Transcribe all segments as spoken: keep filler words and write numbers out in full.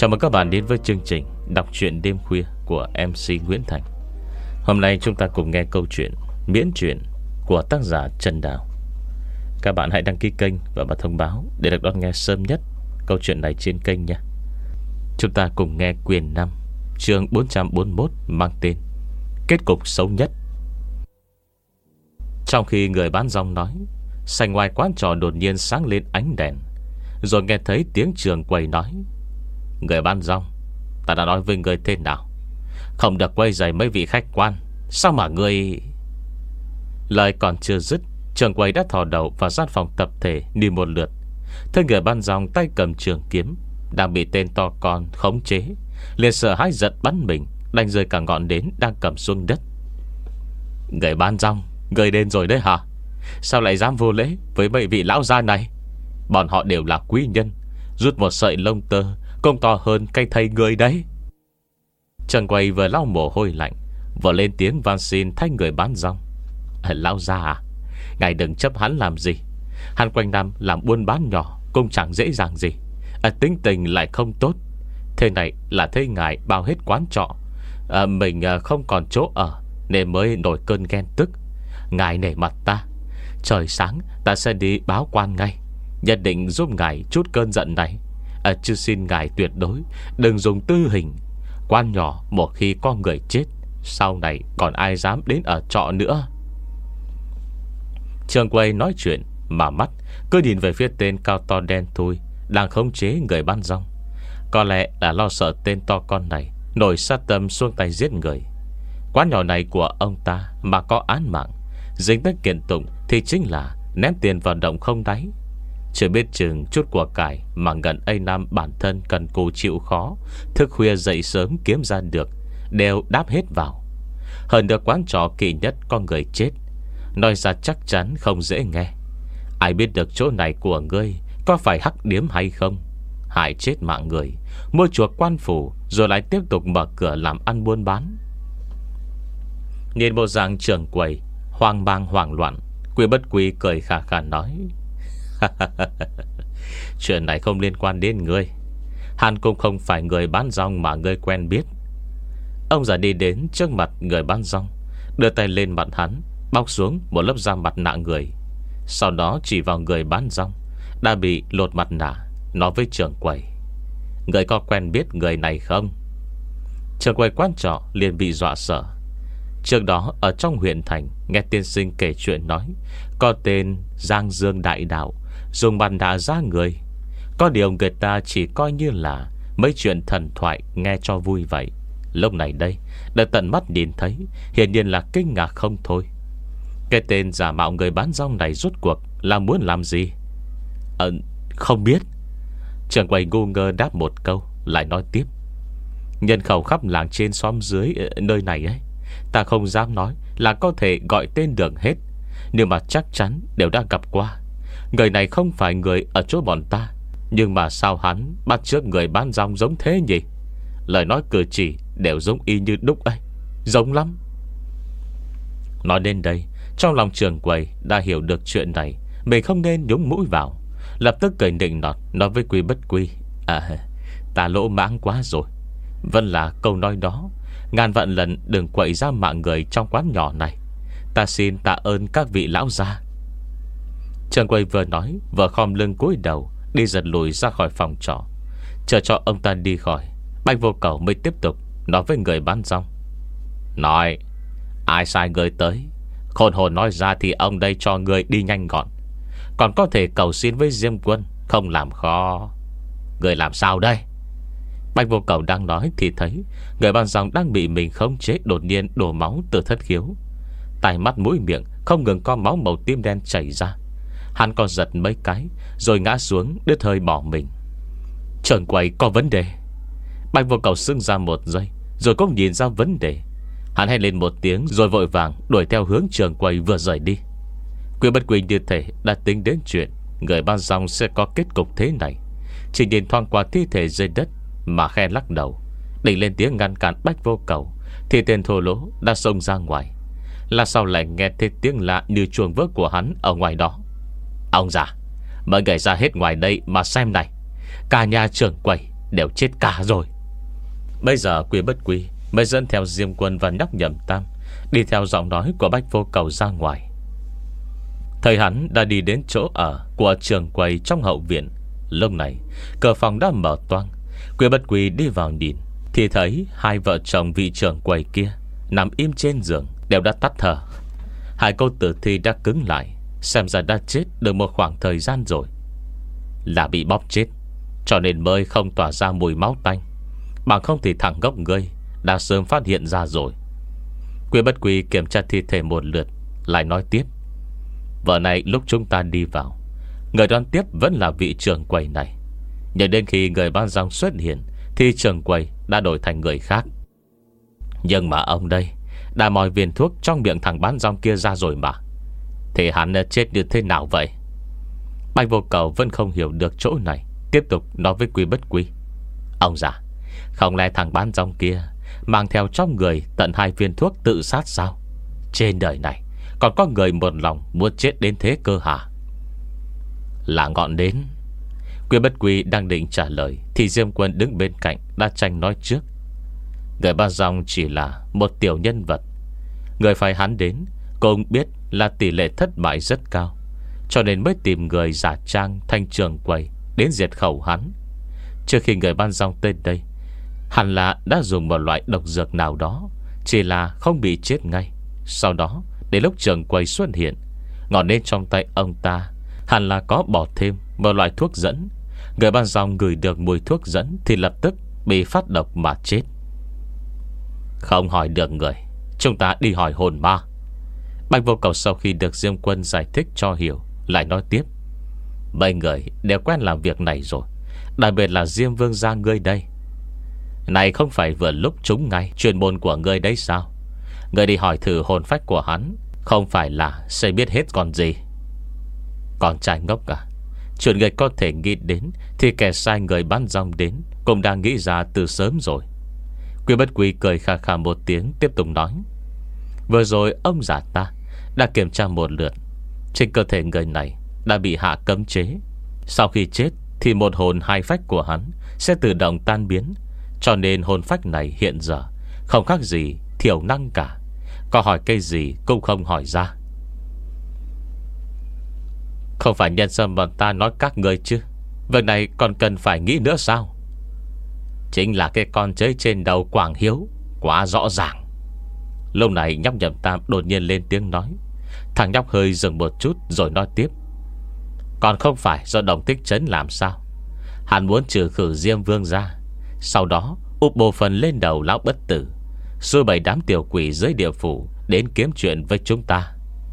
Chào mừng các bạn đến với chương trình đọc truyện đêm khuya của em xê Nguyễn Thành. Hôm nay chúng ta cùng nghe câu chuyện miễn truyện của tác giả Trần Đào. Các bạn hãy đăng ký kênh và bật thông báo để được đón nghe sớm nhất câu chuyện này trên kênh nhé. Chúng ta cùng nghe quyển năm, chương bốn trăm bốn mươi mốt, mang tên Kết cục xấu nhất. Trong khi người bán rong nói, sảnh ngoài quán trọ đột nhiên sáng lên ánh đèn. Rồi nghe thấy tiếng trường quầy nói: Người bán rong, ta đã nói với người thế nào, không được quay rầy mấy vị khách quan. Sao mà người... Lời còn chưa dứt, trường quầy đã thò đầu vào gian phòng tập thể đi một lượt. Thấy người bán rong tay cầm trường kiếm đang bị tên to con khống chế, liền sợ hãi giật bắn mình, đánh rơi cả ngọn nến đang cầm xuống đất. Người bán rong, người đến rồi đấy hả? Sao lại dám vô lễ với mấy vị lão gia này? Bọn họ đều là quý nhân, rút một sợi lông tơ cũng to hơn cây thầy người đấy. Trần quầy vừa lau mồ hôi lạnh, vừa lên tiếng van xin thay người bán rong: à, Lão gia à, ngài đừng chấp hắn làm gì. Hắn quanh năm làm buôn bán nhỏ cũng chẳng dễ dàng gì, à, tính tình lại không tốt. Thế này là thấy ngài bao hết quán trọ, à, mình à, không còn chỗ ở nên mới nổi cơn ghen tức. Ngài nể mặt ta, trời sáng ta sẽ đi báo quan ngay, nhất định giúp ngài chút cơn giận này. à, Chứ xin ngài tuyệt đối đừng dùng tư hình. Quan nhỏ một khi có người chết, sau này còn ai dám đến ở trọ nữa. Trường quầy nói chuyện mà mắt cứ nhìn về phía tên cao to đen thui đang khống chế người bán rong. Có lẽ là lo sợ tên to con này nổi sát tâm xuống tay giết người. Quán nhỏ này của ông ta mà có án mạng, dính tới kiện tụng thì chính là ném tiền vào động không đáy. Chưa biết chừng chút của cải mà ngần ấy năm bản thân cần cù chịu khó, thức khuya dậy sớm kiếm ra được, đều đáp hết vào. Hơn được quán trọ kỳ nhất có người chết, nói ra chắc chắn không dễ nghe. Ai biết được chỗ này của ngươi có phải hắc điếm hay không? Hại chết mạng người, mua chuộc quan phủ, rồi lại tiếp tục mở cửa làm ăn buôn bán. Nhìn bộ dạng trưởng quầy hoang mang hoảng loạn, Quy Bất Quy cười khà khà nói: Chuyện này không liên quan đến ngươi. Hắn cũng không phải người bán rong mà ngươi quen biết. Ông già đi đến trước mặt người bán rong, đưa tay lên mặt hắn, bóc xuống một lớp da mặt nạ người. Sau đó chỉ vào người bán rong đã bị lột mặt nạ, nói với trưởng quầy: Người có quen biết người này không? Trưởng quầy quán trọ liền bị dọa sợ. Trước đó ở trong huyện thành, nghe tiên sinh kể chuyện nói có tên Giang Dương Đại Đạo dùng mặt nạ ra người. Có điều người ta chỉ coi như là mấy chuyện thần thoại nghe cho vui vậy. Lúc này đây đã tận mắt nhìn thấy, hiển nhiên là kinh ngạc không thôi. Cái tên giả mạo người bán rong này rốt cuộc là muốn làm gì? Ờ, không biết. Trưởng quầy ngu ngơ đáp một câu, lại nói tiếp: Nhân khẩu khắp làng trên xóm dưới nơi này ấy, ta không dám nói là có thể gọi tên được hết, nhưng mà chắc chắn đều đã gặp qua. Người này không phải người ở chỗ bọn ta, nhưng mà sao hắn bắt chước người bán rong giống thế nhỉ? Lời nói cử chỉ đều giống y như đúc ấy, giống lắm. Nói đến đây, trong lòng trưởng quầy đã hiểu được chuyện này mình không nên nhúng mũi vào, lập tức cười nịnh nọt nói với Quy Bất Quy: À, ta lỗ mãng quá rồi. Vẫn là câu nói đó, ngàn vạn lần đừng quậy ra mạng người trong quán nhỏ này. Ta xin tạ ơn các vị lão gia. Trưởng quầy vừa nói vừa khom lưng cúi đầu, đi dần lùi ra khỏi phòng trọ. Chờ cho ông ta đi khỏi, Bạch Vô Cầu mới tiếp tục nói với người bán rong: Nói, ai sai người tới, khôn hồn nói ra thì ông đây cho người đi nhanh gọn. Còn có thể cầu xin với Diêm Quân, không làm khó. Người làm sao đây? Bạch Vô Cầu đang nói thì thấy người bán rong đang bị mình khống chế đột nhiên đổ máu từ thất khiếu. Tai mắt mũi miệng không ngừng có máu màu tím đen chảy ra. Hắn còn giật mấy cái rồi ngã xuống đứt hơi bỏ mình. Trưởng quầy có vấn đề. Bạch Vô Cầu sững ra một giây, rồi cũng nhìn ra vấn đề. Hắn hét lên một tiếng rồi vội vàng đuổi theo hướng trưởng quầy vừa rời đi. Quy Bất Quy như thể đã tính đến chuyện người bán rong sẽ có kết cục thế này, chỉ nhìn thoáng qua thi thể dưới đất mà khe lắc đầu, định lên tiếng ngăn cản Bạch Vô Cầu, thì tên thô lỗ đã xông ra ngoài. Là sau lại nghe thấy tiếng lạ như chuông vỡ của hắn ở ngoài đó: Ông già, mời người ra hết ngoài đây mà xem này. Cả nhà trưởng quầy đều chết cả rồi. Bây giờ Quy Bất Quy mới dẫn theo Diêm Quân và nhóc Nhậm Tam đi theo giọng nói của Bách Vô Cầu ra ngoài. Thời hắn đã đi đến chỗ ở của trường quầy trong hậu viện. Lúc này cửa phòng đã mở toang. Quy Bất Quy đi vào nhìn thì thấy hai vợ chồng vị trưởng quầy kia nằm im trên giường, đều đã tắt thở. Hai cô tử thi đã cứng lại, xem ra đã chết được một khoảng thời gian rồi. Là bị bóp chết, cho nên mới không tỏa ra mùi máu tanh. Bằng không thì thằng gốc ngươi đã sớm phát hiện ra rồi. Quy Bất Quy kiểm tra thi thể một lượt, lại nói tiếp. Vợ này lúc chúng ta đi vào, người đón tiếp vẫn là vị trưởng quầy này. Nhưng đến khi người bán rong xuất hiện thì trưởng quầy đã đổi thành người khác. Nhưng mà ông đây đã moi viên thuốc trong miệng thằng bán rong kia ra rồi mà. Thì hắn chết như thế nào vậy? Bạch Vô Cầu vẫn không hiểu được chỗ này, tiếp tục nói với Quy Bất Quy. Ông già, không lẽ thằng bán rong kia mang theo trong người tận hai viên thuốc tự sát sao? Trên đời này còn có người một lòng muốn chết đến thế cơ hả? Là ngọn đến. Quy Bất Quy đang định trả lời thì Diêm Quân đứng bên cạnh đã tranh nói trước. Người bán rong chỉ là một tiểu nhân vật. Người phải hắn đến cũng biết là tỷ lệ thất bại rất cao, cho nên mới tìm người giả trang thành trưởng quầy đến diệt khẩu hắn. Trước khi người bán rong tới đây, hẳn là đã dùng một loại độc dược nào đó, chỉ là không bị chết ngay. Sau đó đến lúc trưởng quầy xuất hiện, ngọn nến trong tay ông ta hẳn là có bỏ thêm một loại thuốc dẫn. Người bán rong ngửi được mùi thuốc dẫn thì lập tức bị phát độc mà chết. Không hỏi được người, chúng ta đi hỏi hồn ma. Bạch Vô Cầu sau khi được Diêm Quân giải thích cho hiểu, lại nói tiếp. Mấy người đều quen làm việc này rồi, đặc biệt là Diêm Vương gia ngươi đây. Này không phải vừa lúc trúng ngay chuyên môn của ngươi đấy sao? Ngươi đi hỏi thử hồn phách của hắn, không phải là sẽ biết hết còn gì. Còn trai ngốc à? Chuyện người có thể nghĩ đến thì kẻ sai người bán rong đến cũng đang nghĩ ra từ sớm rồi. Quy Bất Quy cười khà khà một tiếng, tiếp tục nói. Vừa rồi ông già ta đã kiểm tra một lượt, trên cơ thể người này đã bị hạ cấm chế. Sau khi chết thì một hồn hai phách của hắn sẽ tự động tan biến, cho nên hồn phách này hiện giờ không khác gì thiểu năng cả. Có hỏi cái gì cũng không hỏi ra. Không phải nhân sâm bọn ta nói các người chứ? Việc này còn cần phải nghĩ nữa sao? Chính là cái con chới trên đầu Quảng Hiếu, quá rõ ràng. Lúc này nhóc Nhậm Tam đột nhiên lên tiếng nói. Thằng nhóc hơi dừng một chút rồi nói tiếp. Còn không phải do Đồng Thích Trấn làm sao? Hắn muốn trừ khử Diêm Vương ra, sau đó úp bộ phần lên đầu lão bất tử, xui bày đám tiểu quỷ dưới địa phủ đến kiếm chuyện với chúng ta.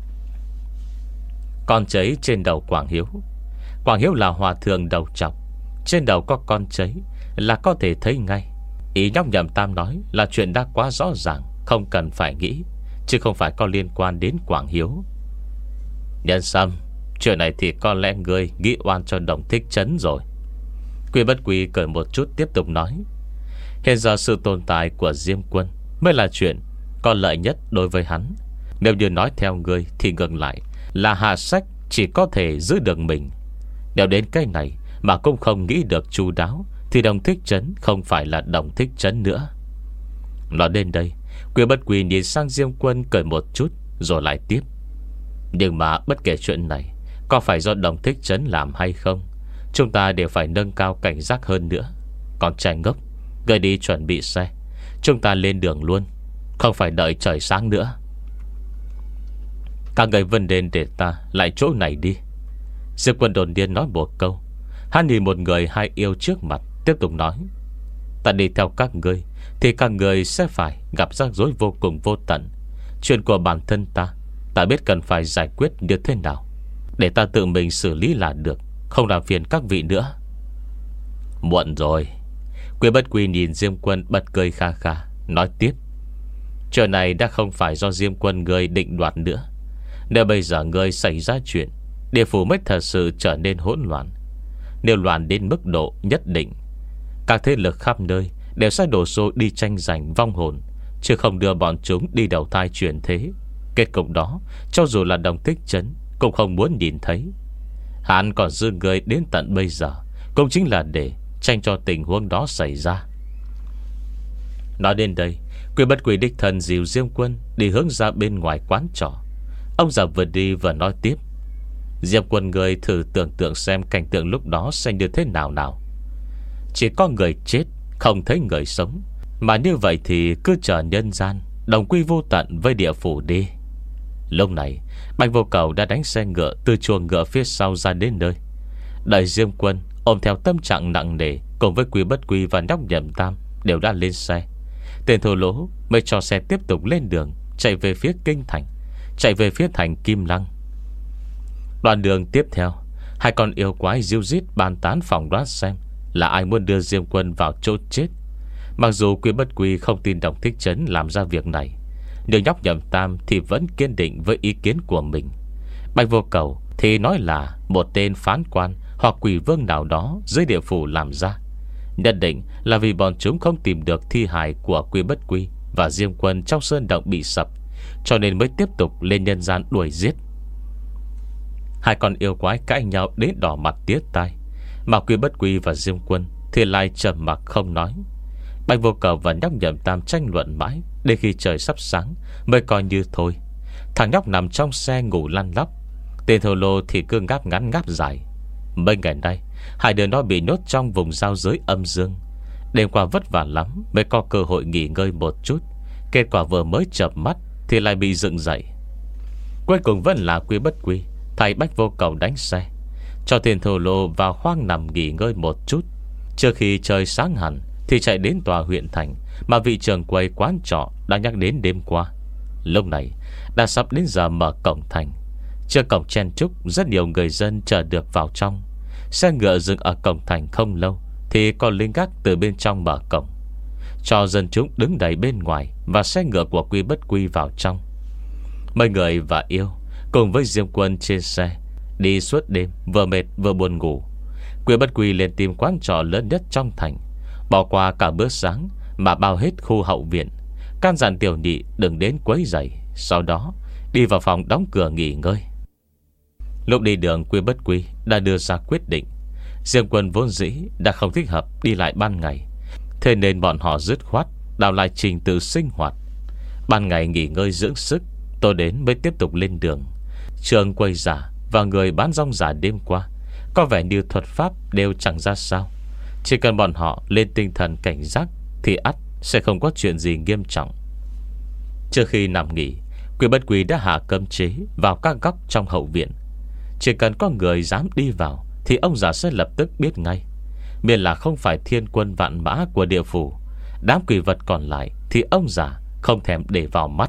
Con cháy trên đầu Quảng Hiếu. Quảng Hiếu là hòa thượng đầu trọc, trên đầu có con cháy là có thể thấy ngay. Ý nhóc Nhậm Tam nói là chuyện đã quá rõ ràng, không cần phải nghĩ, chứ không phải có liên quan đến Quảng Hiếu. Nhân Sâm, chuyện này thì có lẽ ngươi nghĩ oan cho Đồng Thích Trấn rồi. Quy Bất Quy cười một chút tiếp tục nói. Hiện giờ sự tồn tại của Diêm Quân mới là chuyện có lợi nhất đối với hắn. Nếu như nói theo ngươi thì ngược lại là hạ sách chỉ có thể giữ được mình. Nếu đến cái này mà cũng không nghĩ được chu đáo thì Đồng Thích Trấn không phải là Đồng Thích Trấn nữa. Nói đến đây, Quy Bất Quy nhìn sang Diêm Quân cười một chút rồi lại tiếp. Nhưng mà bất kể chuyện này có phải do Đồng Thích Trấn làm hay không, chúng ta đều phải nâng cao cảnh giác hơn nữa. Còn trai ngốc, người đi chuẩn bị xe, chúng ta lên đường luôn, không phải đợi trời sáng nữa. Các người vân đến để ta lại chỗ này đi. Diệp Quân đồn điên nói một câu. Hắn nhìn một người hai yêu trước mặt, tiếp tục nói. Ta đi theo các ngươi thì các người sẽ phải gặp rắc rối vô cùng vô tận. Chuyện của bản thân ta, ta biết cần phải giải quyết như thế nào, để ta tự mình xử lý là được, không làm phiền các vị nữa. Muộn rồi. Quy Bất Quy nhìn Diêm Quân bật cười kha kha, nói tiếp. Chuyện này đã không phải do Diêm Quân ngươi định đoạt nữa. Nếu bây giờ ngươi xảy ra chuyện, địa phủ mới thật sự trở nên hỗn loạn. Nếu loạn đến mức độ nhất định, các thế lực khắp nơi đều sẽ đổ xô đi tranh giành vong hồn, chứ không đưa bọn chúng đi đầu thai chuyển thế. Kết cục đó, cho dù là Đồng Thích Trấn cũng không muốn nhìn thấy. Hắn còn giữ người đến tận bây giờ cũng chính là để tránh cho tình huống đó xảy ra. Nói đến đây, Quy Bất Quy đích thân dìu Diêm Quân đi hướng ra bên ngoài quán trọ. Ông già vừa đi vừa nói tiếp: Diêm Quân người thử tưởng tượng xem cảnh tượng lúc đó sẽ như thế nào nào. Chỉ có người chết, không thấy người sống. Mà như vậy thì cứ chờ nhân gian đồng quy vô tận với địa phủ đi. Lúc này Bạch Vô Cầu đã đánh xe ngựa từ chuồng ngựa phía sau ra đến nơi. Đợi Diêm Quân ôm theo tâm trạng nặng nề cùng với Quy Bất Quy và nhóc Nhậm Tam đều đã lên xe, tên thô lỗ mới cho xe tiếp tục lên đường, chạy về phía kinh thành, chạy về phía thành Kim Lăng. Đoạn đường tiếp theo, hai con yêu quái ríu rít bàn tán phỏng đoán xem là ai muốn đưa Diêm Quân vào chỗ chết. Mặc dù Quy Bất Quy không tin Đồng Thích Trấn làm ra việc này, nhưng nhóc Nhậm Tam thì vẫn kiên định với ý kiến của mình. Bạch Vô Cầu thì nói là một tên phán quan hoặc quỷ vương nào đó dưới địa phủ làm ra. Nhận định là vì bọn chúng không tìm được thi hài của Quy Bất Quy và Diêm Quân trong sơn động bị sập, cho nên mới tiếp tục lên nhân gian đuổi giết. Hai con yêu quái cãi nhau đến đỏ mặt tía tai, mà Quy Bất Quy và Diêm Quân thì lại trầm mặc không nói. Bạch Vô Cầu và nhóc Nhậm Tam tranh luận mãi đến khi trời sắp sáng mới coi như thôi. Thằng nhóc nằm trong xe ngủ lăn lóc, tên thô lô thì cứ ngáp ngắn ngáp dài. Mấy ngày nay hai đứa nó bị nhốt trong vùng giao giới âm dương. Đêm qua vất vả lắm mới có cơ hội nghỉ ngơi một chút. Kết quả vừa mới chợp mắt thì lại bị dựng dậy. Cuối cùng vẫn là Quy Bất Quy thay Bạch Vô Cầu đánh xe, cho tên thô lô vào khoang nằm nghỉ ngơi một chút. Trước khi trời sáng hẳn thì chạy đến tòa huyện thành mà vị trưởng quầy quán trọ đã nhắc đến đêm qua. Lúc này đã sắp đến giờ mở cổng thành. Trước cổng chen chúc rất nhiều người dân chờ được vào trong. Xe ngựa dừng ở cổng thành không lâu thì có lính gác từ bên trong mở cổng, cho dân chúng đứng đầy bên ngoài và xe ngựa của Quy Bất Quy vào trong. Mấy người và yêu cùng với Diêm Quân trên xe đi suốt đêm, vừa mệt vừa buồn ngủ. Quy Bất Quy lên tìm quán trọ lớn nhất trong thành, bỏ qua cả bữa sáng mà bao hết khu hậu viện, can dặn tiểu nhị đừng đến quấy rầy. Sau đó đi vào phòng đóng cửa nghỉ ngơi. Lúc đi đường, Quy Bất Quy đã đưa ra quyết định. Diêm Quân vốn dĩ đã không thích hợp đi lại ban ngày, thế nên bọn họ dứt khoát đào lại trình tự sinh hoạt. Ban ngày nghỉ ngơi dưỡng sức, tối đến mới tiếp tục lên đường. Trường quầy giả và người bán rong giả đêm qua có vẻ như thuật pháp đều chẳng ra sao. Chỉ cần bọn họ lên tinh thần cảnh giác thì ắt sẽ không có chuyện gì nghiêm trọng. Trước khi nằm nghỉ, Quy Bất Quy đã hạ cấm chế vào các góc trong hậu viện. Chỉ cần có người dám đi vào thì ông già sẽ lập tức biết ngay. Miễn là không phải thiên quân vạn mã của địa phủ, đám quỷ vật còn lại thì ông già không thèm để vào mắt.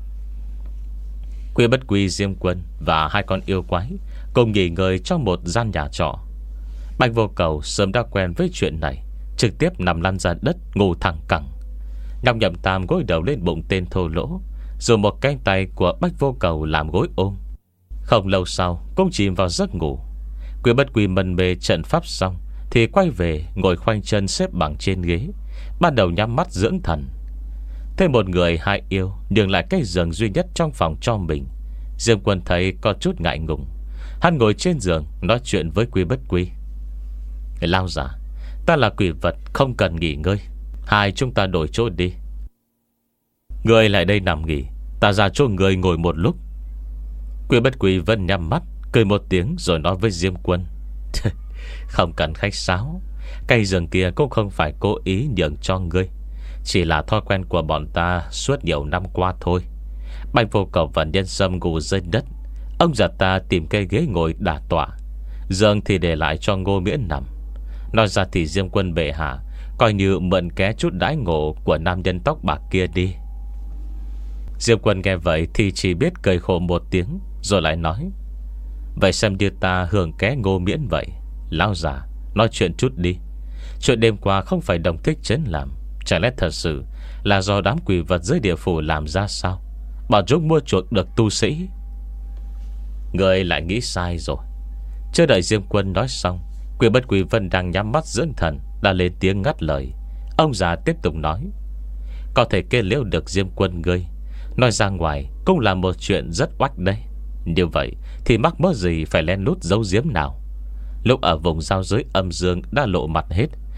Quy Bất Quy, Diêm Quân và hai con yêu quái cùng nghỉ ngơi trong một gian nhà trọ. Bạch Vô Cầu sớm đã quen với chuyện này, trực tiếp nằm lăn ra đất ngủ thẳng cẳng. Nhóc Nhậm Tam gối đầu lên bụng tên thô lỗ, rồi một cánh tay của Bạch Vô Cầu làm gối ôm. Không lâu sau cũng chìm vào giấc ngủ. Quy Bất Quy mân mê trận pháp xong thì quay về ngồi khoanh chân xếp bằng trên ghế, bắt đầu nhắm mắt dưỡng thần. Thêm một người hai yêu nhường lại cái giường duy nhất trong phòng cho mình. Diêm Quân thấy có chút ngại ngùng, hắn ngồi trên giường nói chuyện với Quy Bất Quy. Lao giả, ta là quỷ vật không cần nghỉ ngơi, hai chúng ta đổi chỗ đi. Người lại đây nằm nghỉ, ta ra chỗ người ngồi một lúc. Quy Bất Quy vẫn nhắm mắt cười một tiếng rồi nói với Diêm Quân. Không cần khách sáo, cây giường kia cũng không phải cố ý nhường cho ngươi, chỉ là thói quen của bọn ta suốt nhiều năm qua thôi. Bạch Vô Cầu và Nhân Sâm ngủ dưới đất, ông già ta tìm cây ghế ngồi đả tọa, giường thì để lại cho Ngô Miễn nằm. Nói ra thì Diêm Quân bệ hạ coi như mượn ké chút đãi ngộ của nam nhân tóc bạc kia đi. Diêm Quân nghe vậy thì chỉ biết cười khổ một tiếng, rồi lại nói. Vậy xem như ta hưởng ké Ngô Miễn vậy. Lão già, nói chuyện chút đi. Chuyện đêm qua không phải Đồng Thích Trấn làm, chẳng lẽ thật sự là do đám quỷ vật dưới địa phủ làm ra sao? Bọn chúng mua chuộc được tu sĩ. Người lại nghĩ sai rồi. Chưa đợi Diêm Quân nói xong, Quy Bất Quy vẫn đang nhắm mắt dưỡng thần đã lên tiếng ngắt lời. Ông già tiếp tục nói. Có thể kê liễu được Diêm Quân ngươi, nói ra ngoài cũng là một chuyện rất oách đây. Như vậy thì mắc mớ gì phải lén lút giấu giếm nào. Lúc ở vùng giao giới âm dương đã lộ mặt hết,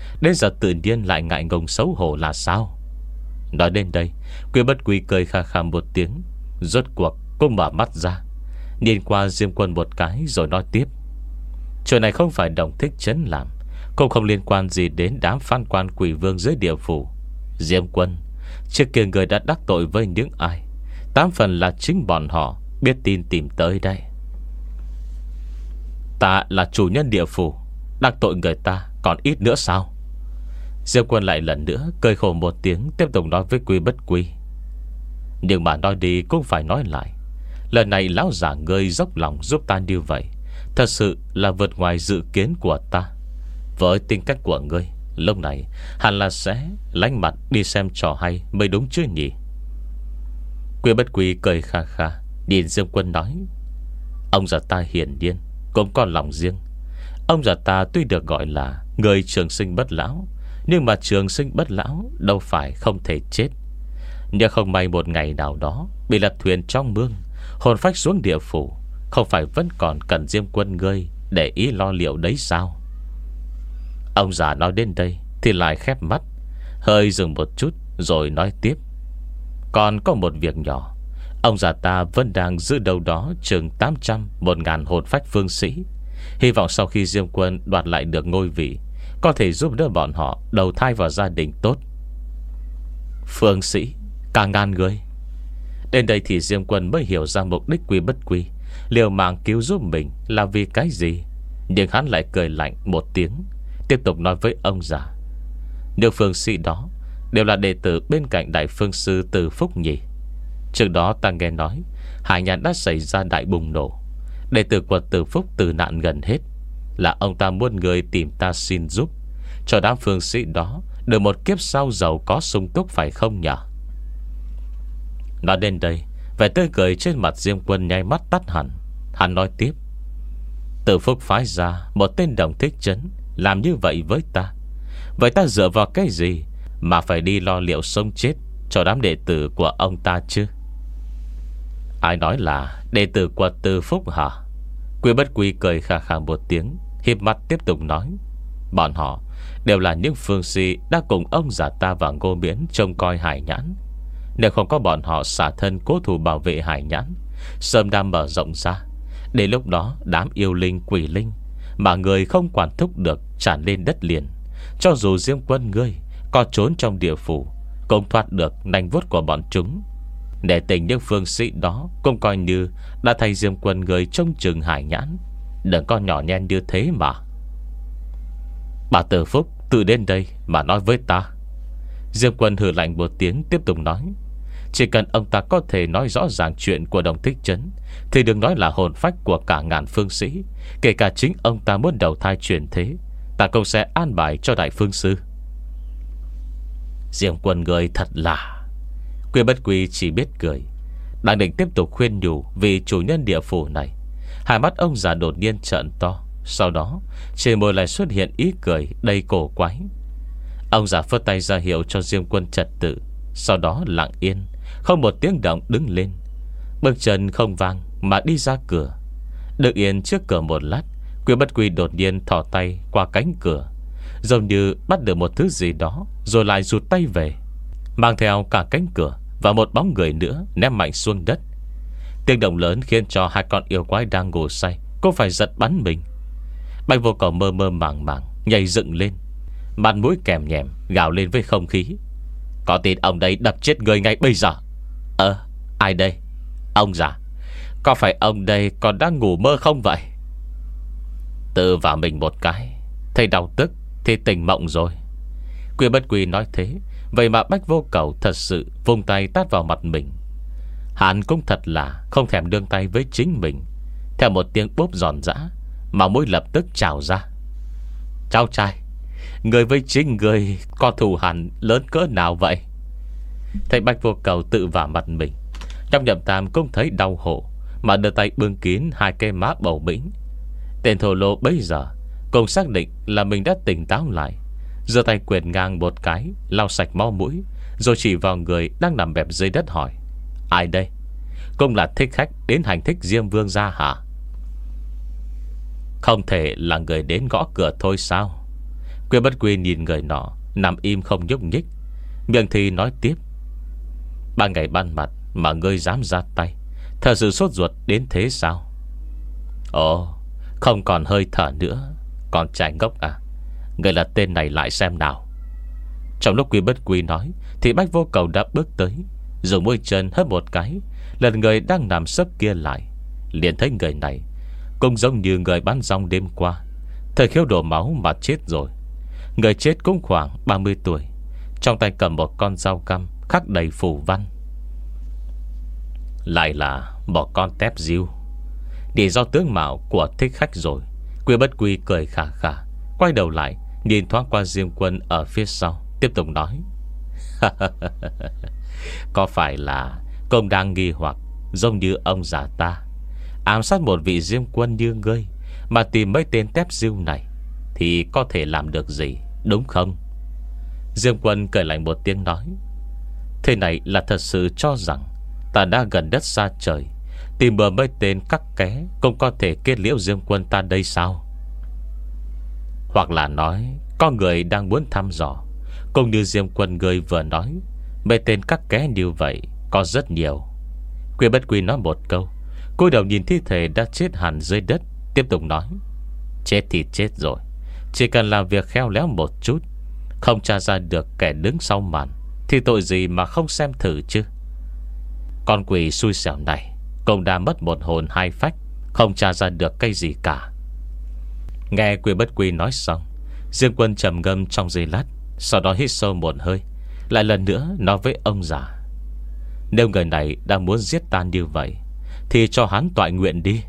Đến giờ tự nhiên lại ngại ngùng xấu hổ là sao? Nói đến đây, Quy Bất Quy cười kha kha một tiếng. Rốt cuộc cô mở mắt ra, nhìn qua Diêm Quân một cái rồi nói tiếp: chuyện này không phải Đồng Thích Trấn làm, cũng không liên quan gì đến đám phán quan quỷ vương dưới địa phủ. Diêm Quân, trước kia người đã đắc tội với những ai? Tám phần là chính bọn họ biết tin tìm tới đây. Ta là chủ nhân địa phủ, đắc tội người ta còn ít nữa sao? Diêm Quân lại lần nữa cười khổ một tiếng, tiếp tục nói với Quy Bất Quy: nhưng mà nói đi cũng phải nói lại, lần này lão giả ngươi dốc lòng giúp ta như vậy, thật sự là vượt ngoài dự kiến của ta. Với tính cách của ngươi, lúc này hẳn là sẽ lánh mặt đi xem trò hay mới đúng chứ nhỉ? Quy Bất Quy cười kha kha, nhìn Diêm Quân nói: ông già ta hiển nhiên cũng có lòng riêng. Ông già ta tuy được gọi là người trường sinh bất lão, nhưng mà trường sinh bất lão đâu phải không thể chết. Nhưng không may một ngày nào đó bị lật thuyền trong mương, hồn phách xuống địa phủ, không phải vẫn còn cần Diêm Quân ngươi để ý lo liệu đấy sao? Ông già nói đến đây thì lại khép mắt, hơi dừng một chút rồi nói tiếp: còn có một việc nhỏ. Ông già ta vẫn đang giữ đâu đó chừng tám trăm, một ngàn hồn phách phương sĩ. Hy vọng sau khi Diêm Quân đoạt lại được ngôi vị, có thể giúp đỡ bọn họ đầu thai vào gia đình tốt. Phương sĩ cả ngàn người. Đến đây thì Diêm Quân mới hiểu ra mục đích Quy Bất Quy liều mạng cứu giúp mình là vì cái gì. Nhưng hắn lại cười lạnh một tiếng, tiếp tục nói với ông già: những phương sĩ đó đều là đệ tử bên cạnh Đại Phương Sư Từ Phúc nhỉ? Trước đó ta nghe nói Hải Nhãn đã xảy ra đại bùng nổ, đệ tử của Từ Phúc tử nạn gần hết. Là ông ta muốn người tìm ta xin giúp, cho đám phương sĩ đó được một kiếp sau giàu có sung túc phải không nhỉ? Nói đến đây, vẻ tươi cười trên mặt Diêm Quân nháy mắt tắt hẳn. Hắn nói tiếp: Từ Phúc phái ra một tên Đồng Thích Trấn làm như vậy với ta, vậy ta dựa vào cái gì mà phải đi lo liệu sống chết cho đám đệ tử của ông ta chứ? Ai nói là đệ tử của Từ Phúc hả? Quy Bất Quy cười khà khà một tiếng, hiếp mắt tiếp tục nói: bọn họ đều là những phương sĩ đã cùng ông già ta và Ngô Miễn trông coi Hải Nhãn. Nếu không có bọn họ xả thân cố thủ bảo vệ Hải Nhãn, sớm đã mở rộng ra, để lúc đó đám yêu linh quỷ linh mà người không quản thúc được tràn lên đất liền. Cho dù Diêm Quân ngươi có trốn trong địa phủ, cũng thoát được nanh vuốt của bọn chúng. Để tình những phương sĩ đó cũng coi như đã thay Diêm Quân người trông chừng Hải Nhãn, đừng có nhỏ nhen như thế mà. Bà Từ Phúc tự đến đây mà nói với ta. Diêm Quân hừ lạnh một tiếng, tiếp tục nói: chỉ cần ông ta có thể nói rõ ràng chuyện của Đồng Thích Trấn, thì đừng nói là hồn phách của cả ngàn phương sĩ, kể cả chính ông ta muốn đầu thai chuyển thế, ta cũng sẽ an bài cho Đại Phương Sư. Diêm Quân người thật là... Quy Bất Quy chỉ biết cười, đang định tiếp tục khuyên nhủ vì chủ nhân địa phủ này. Hai mắt ông già đột nhiên trợn to, sau đó trên môi lại xuất hiện ý cười đầy cổ quái. Ông già phất tay ra hiệu cho Diêm Quân trật tự, sau đó lặng yên không một tiếng động đứng lên, bước chân không vang mà đi ra cửa. Đứng yên trước cửa một lát, Quy Bất Quy đột nhiên thò tay qua cánh cửa, giống như bắt được một thứ gì đó, rồi lại rụt tay về, mang theo cả cánh cửa và một bóng người nữa ném mạnh xuống đất. Tiếng động lớn khiến cho hai con yêu quái đang ngủ say cũng phải giật bắn mình. Bạch Vô Cầu mơ mơ màng màng nhảy dựng lên, mặt mũi kèm nhèm gào lên với không khí: có tin ông đây đập chết người ngay bây giờ. Ờ, ai đây? Ông già, có phải ông đây còn đang ngủ mơ không vậy? Tự vào mình một cái, thấy đau tức thì tỉnh mộng rồi. Quy Bất Quy nói thế, vậy mà Bách Vô Cầu thật sự vung tay tát vào mặt mình. Hắn cũng thật là không thèm đương tay với chính mình. Theo một tiếng bốp giòn giã, máu mũi lập tức trào ra. Cháu trai, người với chính người có thù hằn lớn cỡ nào vậy? Thấy Bách Vô Cầu tự vào mặt mình, trong Nhậm Tam cũng thấy đau khổ, mà đưa tay bưng kín hai cái má bầu bĩnh. Tên thổ lô bây giờ cũng xác định là mình đã tỉnh táo lại, giơ tay quyền ngang một cái, lau sạch máu mũi, rồi chỉ vào người đang nằm bẹp dưới đất hỏi: ai đây? Cũng là thích khách đến hành thích Diêm Vương gia hả? Không thể là người đến gõ cửa thôi sao? Quy Bất Quy nhìn người nọ nằm im không nhúc nhích, miệng thì nói tiếp: Ban ngày ban mặt mà ngươi dám ra tay, thật sự sốt ruột đến thế sao? Ồ, không còn hơi thở nữa. Còn trai ngốc à, ngươi là tên này lại xem nào. Trong lúc Quy Bất Quy nói thì Bách Vô Cầu đã bước tới, dùng môi chân hất một cái, lần người đang nằm sấp kia lại. Liền thấy người này cũng giống như người bán rong đêm qua, thời khiếu đổ máu mà chết rồi. Người chết cũng khoảng ba mươi tuổi, trong tay cầm một con dao găm khắc đầy phù văn. Lại là một con tép diêu, đi do tướng mạo của thích khách rồi. Quy Bất Quy cười khà khà, quay đầu lại nhìn thoáng qua Diêm Quân ở phía sau, tiếp tục nói: Có phải là công đang nghi hoặc giống như ông già ta ám sát một vị Diêm Quân như ngươi, mà tìm mấy tên tép diêu này thì có thể làm được gì, đúng không? Diêm Quân cười lạnh một tiếng nói: Thế này là thật sự cho rằng ta đã gần đất xa trời, tìm bờ mấy tên cắt ké cũng có thể kết liễu Diêm Quân ta đây sao? Hoặc là nói có người đang muốn thăm dò, cũng như Diêm Quân ngươi vừa nói, mấy tên cắt ké như vậy có rất nhiều. Quy Bất Quy nói một câu, cúi đầu nhìn thi thể đã chết hẳn dưới đất, tiếp tục nói: Chết thì chết rồi, chỉ cần làm việc khéo léo một chút, không tra ra được kẻ đứng sau màn, thì tội gì mà không xem thử chứ. Con quỷ xui xẻo này cũng đã mất một hồn hai phách, không tra ra được cái gì cả. Nghe Quy Bất Quy nói xong, Diêm Quân trầm ngâm trong giây lát, sau đó hít sâu một hơi, lại lần nữa nói với ông già: Nếu người này đang muốn giết ta như vậy thì cho hắn toại nguyện đi.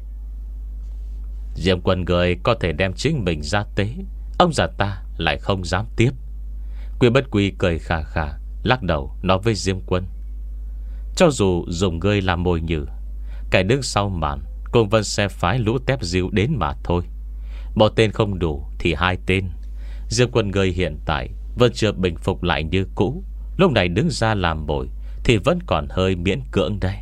Diêm Quân người có thể đem chính mình ra tế, ông già ta lại không dám tiếp. Quy Bất Quy cười khà khà, lắc đầu nói với Diêm Quân: Cho dù dùng ngươi làm mồi nhử, kẻ đứng sau màn cũng vẫn sẽ phái lũ tép diêu đến mà thôi. Một tên không đủ thì hai tên. Diêm Quân người hiện tại vẫn chưa bình phục lại như cũ, lúc này đứng ra làm mồi thì vẫn còn hơi miễn cưỡng đây.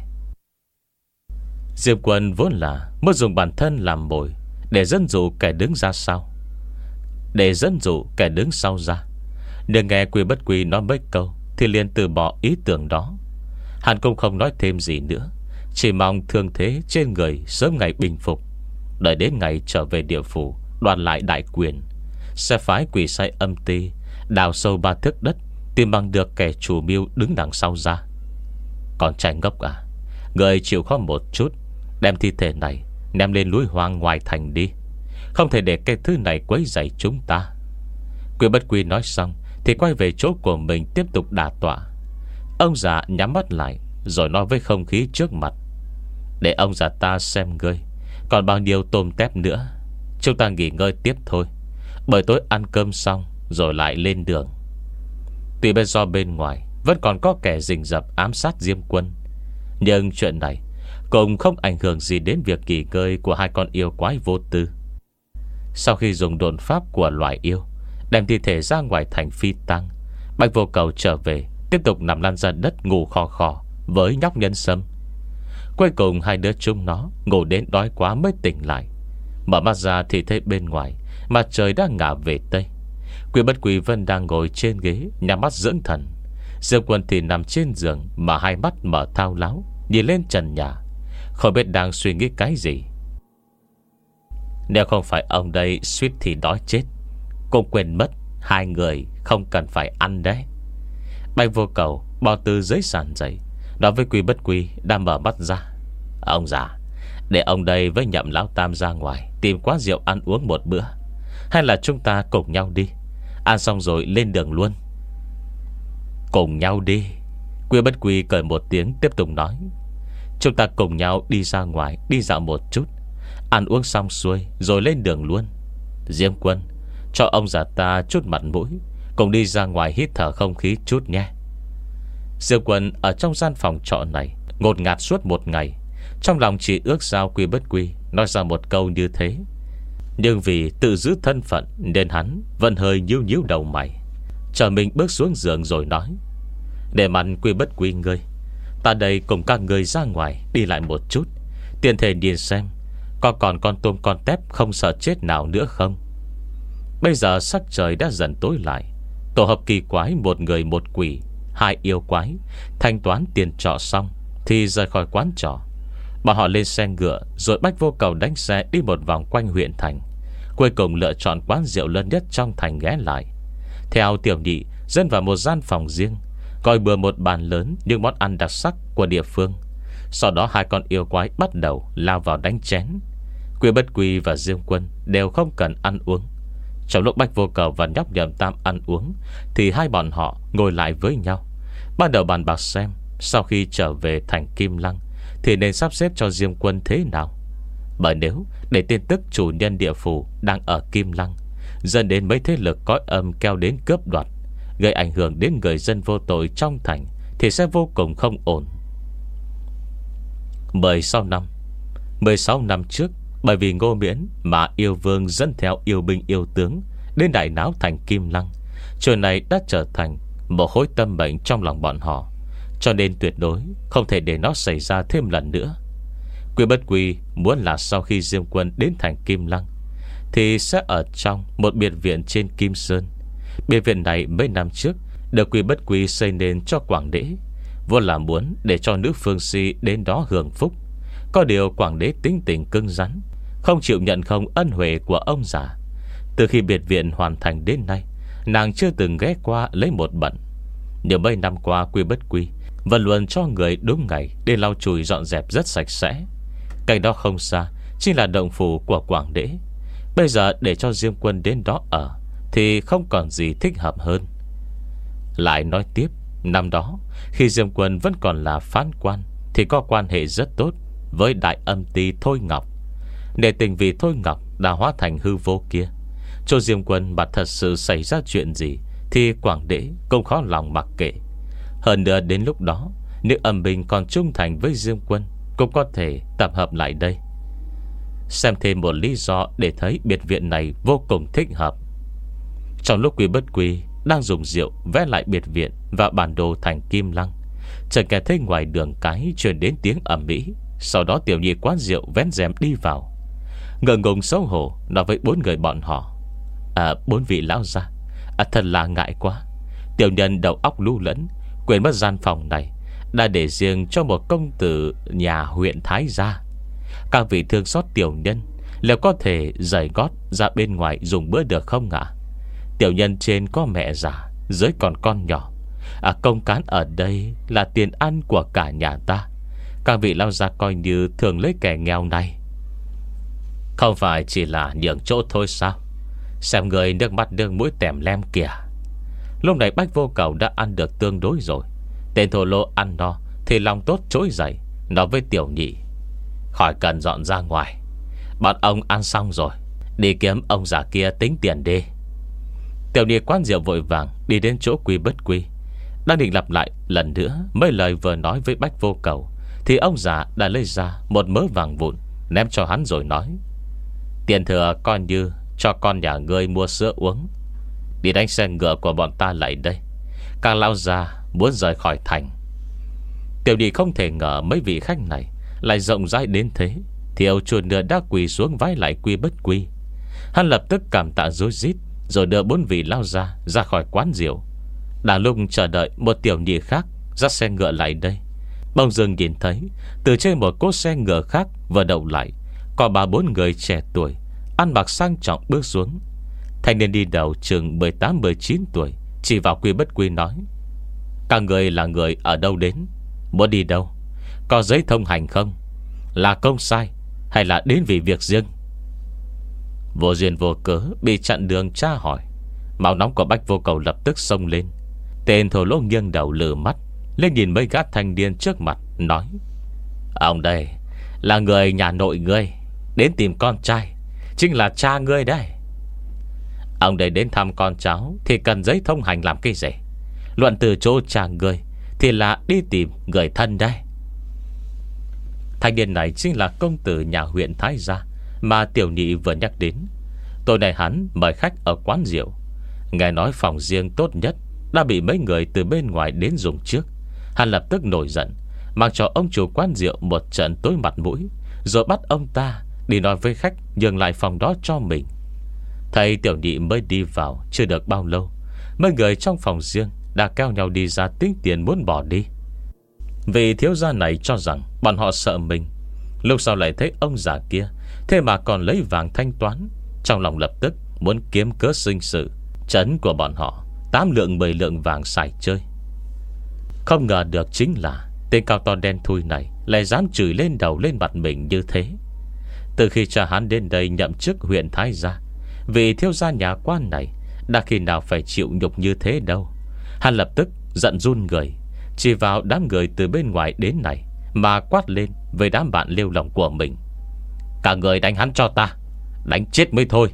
Diêm Quân vốn là muốn dùng bản thân làm mồi để dẫn dụ kẻ đứng ra sau, để dẫn dụ kẻ đứng sau ra. Nhưng nghe Quy Bất Quy nói mấy câu thì liền từ bỏ ý tưởng đó. Hắn cũng không nói thêm gì nữa, chỉ mong thương thế trên người sớm ngày bình phục, đợi đến ngày trở về địa phủ đoạt lại đại quyền, sẽ phái quỷ sai âm ti đào sâu ba thước đất, tìm bằng được kẻ chủ mưu đứng đằng sau ra. Còn trai ngốc à, người chịu khó một chút, đem thi thể này ném lên núi hoang ngoài thành đi, không thể để cái thứ này quấy rầy chúng ta. Quy Bất Quy nói xong thì quay về chỗ của mình tiếp tục đả tọa. Ông già nhắm mắt lại rồi nói với không khí trước mặt: Để ông già ta xem ngươi còn bao nhiêu tôm tép nữa. Chúng ta nghỉ ngơi tiếp thôi, bởi tối ăn cơm xong rồi lại lên đường. Tuy bên do bên ngoài vẫn còn có kẻ rình rập ám sát Diêm Quân, nhưng chuyện này cũng không ảnh hưởng gì đến việc nghỉ ngơi của hai con yêu quái vô tư. Sau khi dùng đồn pháp của loài yêu đem thi thể ra ngoài thành phi tăng, Bạch Vô Cầu trở về, tiếp tục nằm lăn ra đất ngủ khò khò với nhóc Nhân Sâm. Cuối cùng hai đứa chúng nó ngủ đến đói quá mới tỉnh lại. Mở mắt ra thì thấy bên ngoài mặt trời đang ngả về tây. Quy Bất Quy vẫn đang ngồi trên ghế nhắm mắt dưỡng thần. Diêm Quân thì nằm trên giường mà hai mắt mở thao láo, nhìn lên trần nhà, không biết đang suy nghĩ cái gì. Nếu không phải ông đây suýt thì đói chết, cũng quên mất hai người không cần phải ăn đấy. Bạch Vô Cầu bò từ dưới sàn dậy, nói với Quy Bất Quy đang mở mắt ra: Ông già, để ông đây với Nhậm Lão Tam ra ngoài tìm quán rượu ăn uống một bữa, hay là chúng ta cùng nhau đi, ăn xong rồi lên đường luôn. Cùng nhau đi. Quy Bất Quy cười một tiếng tiếp tục nói: Chúng ta cùng nhau đi ra ngoài, đi dạo một chút, ăn uống xong xuôi rồi lên đường luôn. Diêm Quân, cho ông già ta chút mặt mũi, cùng đi ra ngoài hít thở không khí chút nhé. Diêm Quân ở trong gian phòng trọ này ngột ngạt suốt một ngày, trong lòng chỉ ước sao Quy Bất Quy nói ra một câu như thế. Nhưng vì tự giữ thân phận nên hắn vẫn hơi nhíu nhíu đầu mày, chờ mình bước xuống giường rồi nói: Để mặn Quy Bất Quy ngươi, ta đây cùng các ngươi ra ngoài đi lại một chút, tiện thể nhìn xem có còn con tôm con tép không sợ chết nào nữa không. Bây giờ sắc trời đã dần tối lại. Tổ hợp kỳ quái một người một quỷ, hai yêu quái thanh toán tiền trọ xong thì rời khỏi quán trọ. Bọn họ lên xe ngựa, rồi Bách Vô Cầu đánh xe đi một vòng quanh huyện thành, cuối cùng lựa chọn quán rượu lớn nhất trong thành ghé lại. Theo Tiểu Nhị dẫn vào một gian phòng riêng, coi bừa một bàn lớn những món ăn đặc sắc của địa phương. Sau đó hai con yêu quái bắt đầu lao vào đánh chén. Quy Bất Quy và Diêm Quân đều không cần ăn uống. Trong lúc Bách Vô Cầu và nhóc Nhậm Tam ăn uống, thì hai bọn họ ngồi lại với nhau, bắt đầu bàn bạc xem sau khi trở về thành Kim Lăng thì nên sắp xếp cho Diêm Quân thế nào. Bởi nếu để tin tức chủ nhân địa phủ đang ở Kim Lăng dẫn đến mấy thế lực cõi âm kéo đến cướp đoạt, gây ảnh hưởng đến người dân vô tội trong thành, thì sẽ vô cùng không ổn. Mười sáu năm Mười sáu năm trước, bởi vì Ngô Miễn mà yêu vương dẫn theo yêu binh yêu tướng đến đại náo thành Kim Lăng, chuyện này đã trở thành một khối tâm bệnh trong lòng bọn họ, cho nên tuyệt đối không thể để nó xảy ra thêm lần nữa. Quy Bất Quy muốn là sau khi Diêm Quân đến thành Kim Lăng thì sẽ ở trong một biệt viện trên Kim Sơn. Biệt viện này mấy năm trước được Quy Bất Quy xây nên cho Quảng Đế, vốn là muốn để cho nữ phương si đến đó hưởng phúc. Có điều Quảng Đế tính tình cứng rắn, không chịu nhận không ân huệ của ông già. Từ khi biệt viện hoàn thành đến nay, nàng chưa từng ghé qua lấy một bận. Nhưng mấy năm qua Quy Bất Quy vẫn luôn cho người đúng ngày để lau chùi dọn dẹp rất sạch sẽ. Cách đó không xa chính là động phủ của Quảng Đế. Bây giờ để cho Diêm Quân đến đó ở thì không còn gì thích hợp hơn. Lại nói tiếp, năm đó khi Diêm Quân vẫn còn là phán quan thì có quan hệ rất tốt với đại âm ty Thôi Ngọc. Để tình vì Thôi Ngọc đã hóa thành hư vô kia, cho Diêm Quân mà thật sự xảy ra chuyện gì thì Quảng Đế cũng khó lòng mặc kệ. Hơn nữa đến lúc đó, nếu âm binh còn trung thành với Diêm Quân cũng có thể tập hợp lại đây, xem thêm một lý do để thấy biệt viện này vô cùng thích hợp. Trong lúc Quy Bất Quy đang dùng rượu vẽ lại biệt viện và bản đồ thành Kim Lăng, chợt nghe thấy ngoài đường cái truyền đến tiếng ầm ĩ. Sau đó Tiểu Nhị quán rượu vén rèm đi vào, ngượng ngùng xấu hổ nói với bốn người bọn họ: À bốn vị lão gia, à, thật là ngại quá. Tiểu nhân đầu óc lu lẫn, quên mất gian phòng này đã để riêng cho một công tử nhà huyện Thái gia. Các vị thương xót tiểu nhân, liệu có thể giày gót ra bên ngoài dùng bữa được không ạ? Tiểu nhân trên có mẹ già, dưới còn con nhỏ. À, công cán ở đây là tiền ăn của cả nhà ta. Các vị lao gia coi như thường lấy kẻ nghèo này. Không phải chỉ là nhường chỗ thôi sao? Xem người nước mắt nước mũi tèm lem kìa. Lúc này Bách Vô Cầu đã ăn được tương đối rồi. Tên thổ lỗ ăn no thì lòng tốt trỗi dậy, nói với Tiểu Nhị: Khỏi cần dọn ra ngoài, bọn ông ăn xong rồi, đi kiếm ông già kia tính tiền đi. Tiểu Nhị quán rượu vội vàng đi đến chỗ Quy Bất Quy, đang định lặp lại lần nữa mấy lời vừa nói với Bách Vô Cầu thì ông già đã lấy ra một mớ vàng vụn ném cho hắn rồi nói: Tiền thừa coi như cho con nhà ngươi mua sữa uống. Đi đánh xe ngựa của bọn ta lại đây. Các lão già muốn rời khỏi thành. Tiểu Nhị không thể ngờ mấy vị khách này lại rộng rãi đến thế, thì ông chuột nửa đã quỳ xuống vái lại Quy Bất Quy. Hắn lập tức cảm tạ rối rít, rồi đưa bốn vị lao ra ra khỏi quán rượu. Đang lúc chờ đợi một tiểu nhị khác dắt xe ngựa lại đây, bỗng dưng nhìn thấy từ trên một cỗ xe ngựa khác vừa đậu lại có ba bốn người trẻ tuổi ăn mặc sang trọng bước xuống. Thanh niên đi đầu chừng mười tám mười chín tuổi chỉ vào Quy Bất Quy nói: Các người là người ở đâu đến? Muốn đi đâu? Có giấy thông hành không? Là công sai hay là đến vì việc riêng? Vô duyên vô cớ bị chặn đường tra hỏi, máu nóng của Bách Vô Cầu lập tức xông lên. Tên thổ lỗ nghiêng đầu lử mắt lên nhìn mấy gã thanh niên trước mặt, nói: Ông đây là người nhà nội ngươi, đến tìm con trai, chính là cha ngươi đây. Ông đây đến thăm con cháu thì cần giấy thông hành làm cái gì? Luận từ chỗ cha ngươi thì là đi tìm người thân đây. Thanh niên này chính là công tử nhà huyện Thái gia mà Tiểu Nhị vừa nhắc đến. Tối nay hắn mời khách ở quán rượu, nghe nói phòng riêng tốt nhất đã bị mấy người từ bên ngoài đến dùng trước. Hắn lập tức nổi giận, mang cho ông chủ quán rượu một trận tối mặt mũi, rồi bắt ông ta đi nói với khách nhường lại phòng đó cho mình. Thầy tiểu nhị mới đi vào chưa được bao lâu, mấy người trong phòng riêng đã kéo nhau đi ra tính tiền muốn bỏ đi. Vì thiếu gia này cho rằng bọn họ sợ mình. Lúc sau lại thấy ông già kia thế mà còn lấy vàng thanh toán, trong lòng lập tức muốn kiếm cớ sinh sự. Trấn của bọn họ tám lượng mười lượng vàng xài chơi. Không ngờ được chính là tên cao to đen thui này lại dám chửi lên đầu lên mặt mình như thế. Từ khi cha hắn đến đây nhậm chức huyện Thái Gia, vì thiếu gia nhà quan này đã khi nào phải chịu nhục như thế đâu. Hắn lập tức giận run người, chỉ vào đám người từ bên ngoài đến này mà quát lên với đám bạn lêu lỏng của mình: cả người đánh hắn cho ta, đánh chết mới thôi.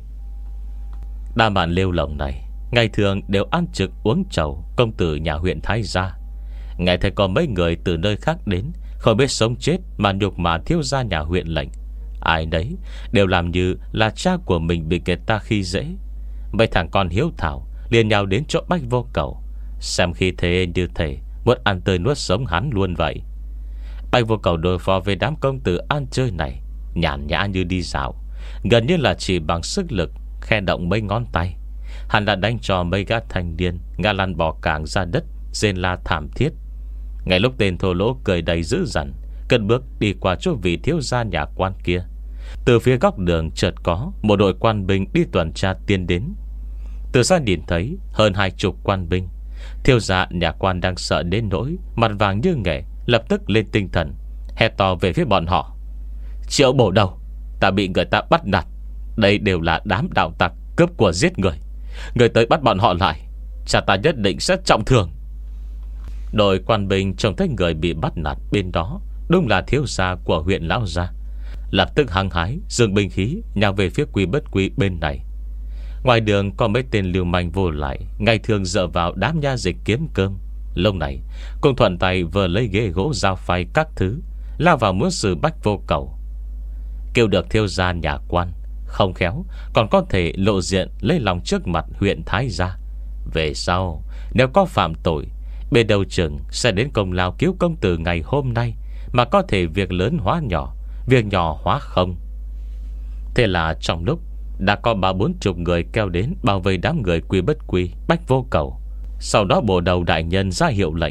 Đám bạn lêu lỏng này ngày thường đều ăn trực uống chầu công tử nhà huyện Thái Gia. Ngày thấy có mấy người từ nơi khác đến, không biết sống chết mà nhục mà thiếu gia nhà huyện lệnh. Ai đấy đều làm như là cha của mình bị người ta khi dễ. Mấy thằng con hiếu thảo liền nhào đến chỗ Bách Vô Cầu, xem khi thế như thể muốn ăn tươi nuốt sống hắn luôn vậy. Bách Vô Cầu đối phó với đám công tử ăn chơi này nhàn nhã như đi dạo, gần như là chỉ bằng sức lực khe động mấy ngón tay. Hắn đã đánh cho mấy gã thanh niên ngã lăn bò cảng ra đất, rên la thảm thiết. Ngay lúc tên thô lỗ cười đầy dữ dằn cất bước đi qua chỗ vị thiếu gia nhà quan kia, từ phía góc đường chợt có một đội quan binh đi tuần tra tiến đến. Từ xa nhìn thấy hơn hai chục quan binh, thiếu gia nhà quan đang sợ đến nỗi mặt vàng như nghệ, lập tức lên tinh thần, hét to về phía bọn họ: Triệu Bổ Đầu, ta bị người ta bắt nạt. Đây đều là đám đạo tặc cướp của giết người. Người tới bắt bọn họ lại, cha ta nhất định sẽ trọng thương. Đội quan binh trông thấy người bị bắt nạt bên đó đúng là thiếu gia của huyện Lão Gia, lập tức hăng hái dương binh khí nhào về phía Quý Bất Quý bên này. Ngoài đường có mấy tên lưu manh vô lại, ngày thường dựa vào đám nha dịch kiếm cơm. Lúc này cùng thuận tay vừa lấy ghế gỗ dao phay các thứ lao vào muốn xử Bách Vô Cầu. Kêu được thiếu gia nhà quan, không khéo còn có thể lộ diện lấy lòng trước mặt huyện Thái Gia. Về sau nếu có phạm tội, bên đầu chừng sẽ đến công lao cứu công tử ngày hôm nay, mà có thể việc lớn hóa nhỏ, việc nhỏ hóa không. Thế là trong lúc đã có ba bốn chục người kéo đến bảo vệ đám người Quý Bất Quý, Bách Vô Cầu. Sau đó bộ đầu đại nhân ra hiệu lệnh,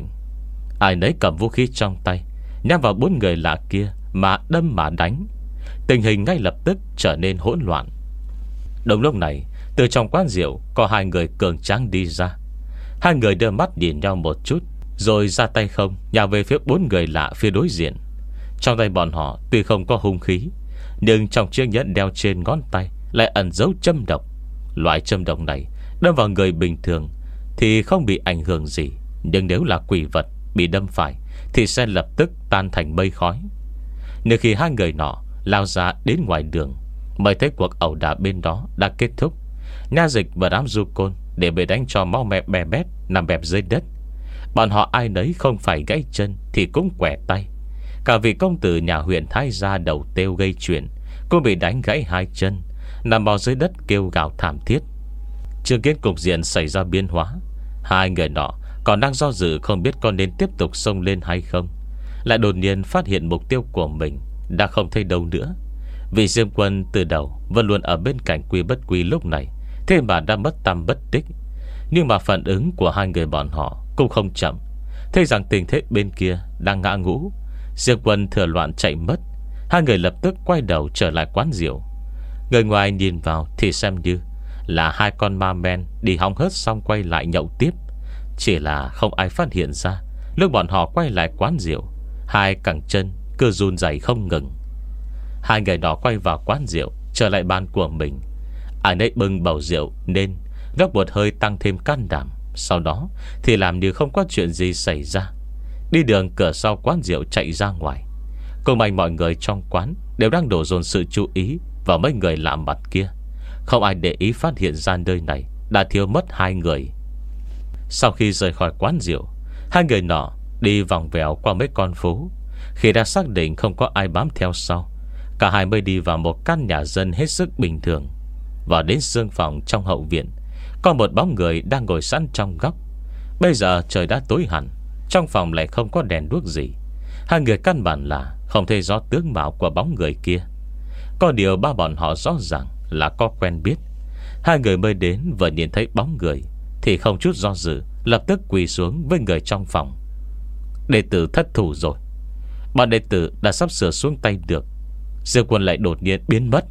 ai nấy cầm vũ khí trong tay nhắm vào bốn người lạ kia mà đâm mà đánh. Tình hình ngay lập tức trở nên hỗn loạn. Đúng lúc này, từ trong quán rượu có hai người cường tráng đi ra. Hai người đưa mắt nhìn nhau một chút, rồi ra tay không nhào về phía bốn người lạ phía đối diện. Trong tay bọn họ tuy không có hung khí, nhưng trong chiếc nhẫn đeo trên ngón tay lại ẩn dấu châm độc. Loại châm độc này đâm vào người bình thường thì không bị ảnh hưởng gì, nhưng nếu là quỷ vật bị đâm phải thì sẽ lập tức tan thành mây khói. Nếu khi hai người nọ lao ra đến ngoài đường, mới thấy cuộc ẩu đả bên đó đã kết thúc. Nha dịch và đám du côn để bị đánh cho máu me bè bét nằm bẹp dưới đất. Bọn họ ai nấy không phải gãy chân thì cũng quẻ tay. Cả vị công tử nhà huyện Thái Gia đầu têu gây chuyện cũng bị đánh gãy hai chân, nằm bò dưới đất kêu gào thảm thiết. Chứng kiến cục diện xảy ra biến hóa, hai người nọ còn đang do dự không biết có nên tiếp tục xông lên hay không, lại đột nhiên phát hiện mục tiêu của mình đã không thấy đâu nữa. Vì Diêm Quân từ đầu vẫn luôn ở bên cạnh Quý Bất Quý lúc này, thế mà đã mất tăm bất tích. Nhưng mà phản ứng của hai người bọn họ cũng không chậm. Thấy rằng tình thế bên kia đang ngã ngũ, Diêm Quân thừa loạn chạy mất. Hai người lập tức quay đầu trở lại quán rượu. Người ngoài nhìn vào thì xem như là hai con ma men đi hóng hớt xong quay lại nhậu tiếp. Chỉ là không ai phát hiện ra lúc bọn họ quay lại quán rượu, hai cẳng chân cứ run rẩy không ngừng. Hai người đó quay vào quán rượu, trở lại bàn của mình. Ai nấy bưng bầu rượu nên gấp một hơi tăng thêm can đảm. Sau đó thì làm như không có chuyện gì xảy ra, đi đường cửa sau quán rượu chạy ra ngoài. Cùng anh mọi người trong quán đều đang đổ dồn sự chú ý vào mấy người lạ mặt kia. Không ai để ý phát hiện ra nơi này đã thiếu mất hai người. Sau khi rời khỏi quán rượu, hai người nọ đi vòng vèo qua mấy con phố. Khi đã xác định không có ai bám theo sau, cả hai mới đi vào một căn nhà dân hết sức bình thường. Vào đến sương phòng trong hậu viện, có một bóng người đang ngồi sẵn trong góc. Bây giờ trời đã tối hẳn, trong phòng lại không có đèn đuốc gì. Hai người căn bản là không thấy rõ tướng mạo của bóng người kia. Có điều ba bọn họ rõ ràng là có quen biết. Hai người mới đến vừa nhìn thấy bóng người thì không chút do dự lập tức quỳ xuống với người trong phòng. Đệ tử thất thủ rồi. Bọn đệ tử đã sắp sửa xuống tay được, Diêm Quân lại đột nhiên biến mất.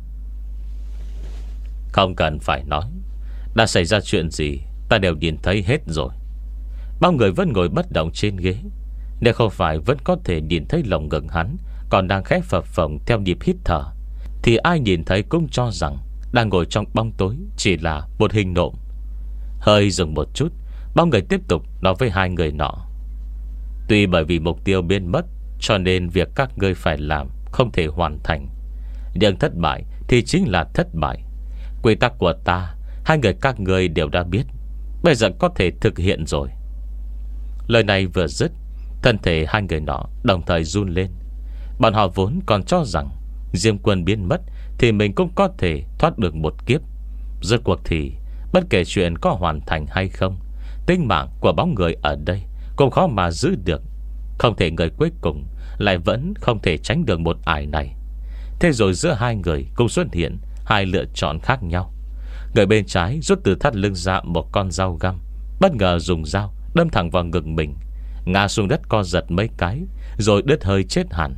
Không cần phải nói, đã xảy ra chuyện gì ta đều nhìn thấy hết rồi. Bao người vẫn ngồi bất động trên ghế. Nếu không phải vẫn có thể nhìn thấy lồng ngực hắn còn đang khép phập phồng theo nhịp hít thở, thì ai nhìn thấy cũng cho rằng đang ngồi trong bóng tối chỉ là một hình nộm. Hơi dừng một chút, bao người tiếp tục nói với hai người nọ: Tuy bởi vì mục tiêu biến mất cho nên việc các ngươi phải làm không thể hoàn thành, nhưng thất bại thì chính là thất bại. Quy tắc của ta hai người các ngươi đều đã biết, bây giờ có thể thực hiện rồi. Lời này vừa dứt, thân thể hai người nọ đồng thời run lên. Bọn họ vốn còn cho rằng Diêm Quân biến mất thì mình cũng có thể thoát được một kiếp. Rốt cuộc thì bất kể chuyện có hoàn thành hay không, tính mạng của bóng người ở đây cũng khó mà giữ được. Không thể người cuối cùng lại vẫn không thể tránh được một ải này. Thế rồi giữa hai người cũng xuất hiện hai lựa chọn khác nhau. Người bên trái rút từ thắt lưng ra một con dao găm, bất ngờ dùng dao đâm thẳng vào ngực mình, ngã xuống đất co giật mấy cái, rồi đứt hơi chết hẳn.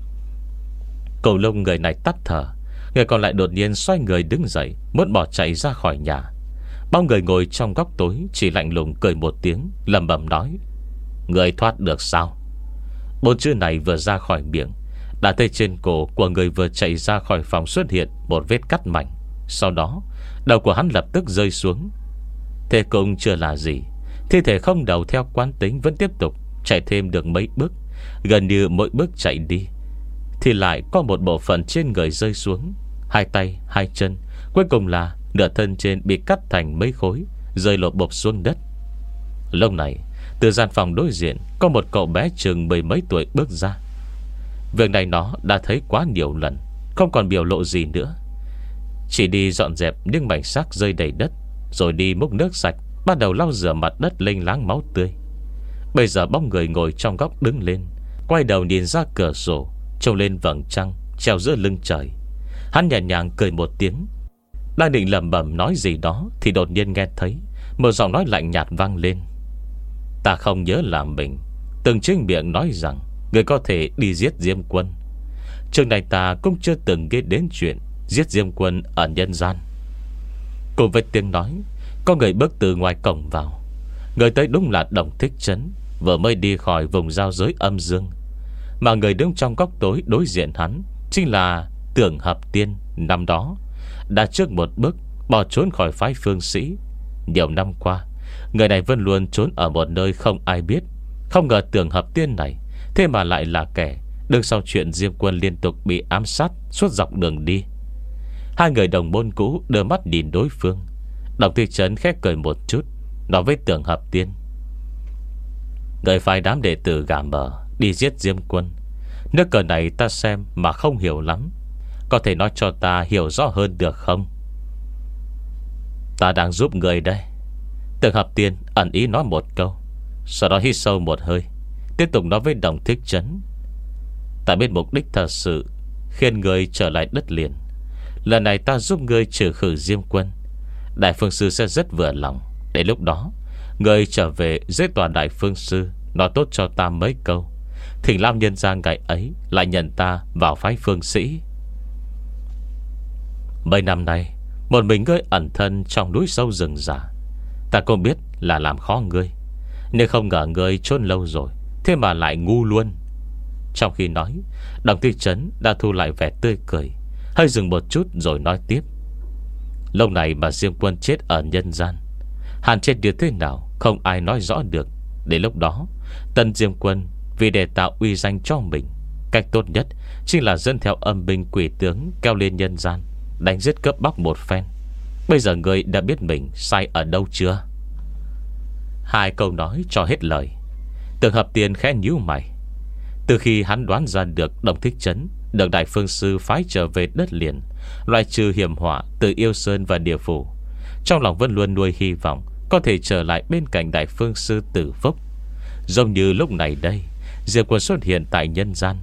Cầu lông người này tắt thở. Người còn lại đột nhiên xoay người đứng dậy, muốn bỏ chạy ra khỏi nhà. Bao người ngồi trong góc tối chỉ lạnh lùng cười một tiếng, lẩm bẩm nói: Người thoát được sao? Bốn chữ này vừa ra khỏi miệng, đã thấy trên cổ của người vừa chạy ra khỏi phòng xuất hiện một vết cắt mảnh. Sau đó đầu của hắn lập tức rơi xuống. Thế cũng chưa là gì, thi thể không đầu theo quán tính vẫn tiếp tục chạy thêm được mấy bước. Gần như mỗi bước chạy đi thì lại có một bộ phận trên người rơi xuống. Hai tay, hai chân, cuối cùng là nửa thân trên bị cắt thành mấy khối, rơi lột bột xuống đất. Lúc này từ gian phòng đối diện có một cậu bé chừng mười mấy tuổi bước ra. Việc này nó đã thấy quá nhiều lần, không còn biểu lộ gì nữa, chỉ đi dọn dẹp những mảnh xác rơi đầy đất, rồi đi múc nước sạch, bắt đầu lau rửa mặt đất lênh láng máu tươi. Bây giờ bóng người ngồi trong góc đứng lên, quay đầu nhìn ra cửa sổ, trông lên vầng trăng treo giữa lưng trời. Hắn nhẹ nhàng cười một tiếng, đang định lẩm bẩm nói gì đó thì đột nhiên nghe thấy một giọng nói lạnh nhạt vang lên: Ta không nhớ là mình từng chính miệng nói rằng người có thể đi giết Diêm Quân. Trước này ta cũng chưa từng nghe đến chuyện giết Diêm Quân ở nhân gian. Cùng với tiếng nói, có người bước từ ngoài cổng vào. Người tới đúng là Đồng Thích Trấn, vừa mới đi khỏi vùng giao giới âm dương. Mà người đứng trong góc tối đối diện hắn chính là Tưởng Hợp Tiên. Năm đó đã trước một bước bỏ trốn khỏi phái Phương Sĩ. Nhiều năm qua, người này vẫn luôn trốn ở một nơi không ai biết. Không ngờ Tưởng Hợp Tiên này thế mà lại là kẻ đứng sau chuyện Diêm Quân liên tục bị ám sát suốt dọc đường đi. Hai người đồng môn cũ đưa mắt nhìn đối phương. Đồng Thích Trấn khẽ cười một chút, nói với Tưởng Hợp Tiên: Người phái đám đệ tử gà mờ đi giết Diêm Quân. Nước cờ này ta xem mà không hiểu lắm, có thể nói cho ta hiểu rõ hơn được không? Ta đang giúp người đây. Tưởng Hợp Tiên ẩn ý nói một câu, sau đó hít sâu một hơi, tiếp tục nói với Đồng Thích Trấn: Ta biết mục đích thật sự khiến người trở lại đất liền. Lần này ta giúp ngươi trừ khử Diêm Quân, Đại Phương Sư sẽ rất vừa lòng. Đến lúc đó ngươi trở về dưới tòa Đại Phương Sư, nói tốt cho ta mấy câu, thỉnh Lam nhân gian ngày ấy lại nhận ta vào phái Phương Sĩ. Mấy năm nay một mình ngươi ẩn thân trong núi sâu rừng già, ta cũng biết là làm khó ngươi, nhưng không ngờ ngươi trốn lâu rồi, thế mà lại ngu luôn. Trong khi nói, Đồng Thích Trấn đã thu lại vẻ tươi cười, hơi dừng một chút rồi nói tiếp: Lâu này mà Diêm Quân chết ở nhân gian, hàn chết như thế nào không ai nói rõ được. Đến lúc đó Tân Diêm Quân vì để tạo uy danh cho mình, cách tốt nhất chính là dẫn theo âm binh quỷ tướng kéo lên nhân gian, đánh giết cướp bóc một phen. Bây giờ người đã biết mình sai ở đâu chưa? Hai câu nói cho hết lời. Tưởng Hợp Tiên khẽ nhíu mày. Từ khi hắn đoán ra được Đồng Thích Trấn được Đại Phương Sư phái trở về đất liền, loại trừ hiểm họa từ Yêu Sơn và Địa Phủ, trong lòng vẫn luôn nuôi hy vọng có thể trở lại bên cạnh Đại Phương Sư tử phúc. Giống như lúc này đây, Diệp Quân xuất hiện tại nhân gian.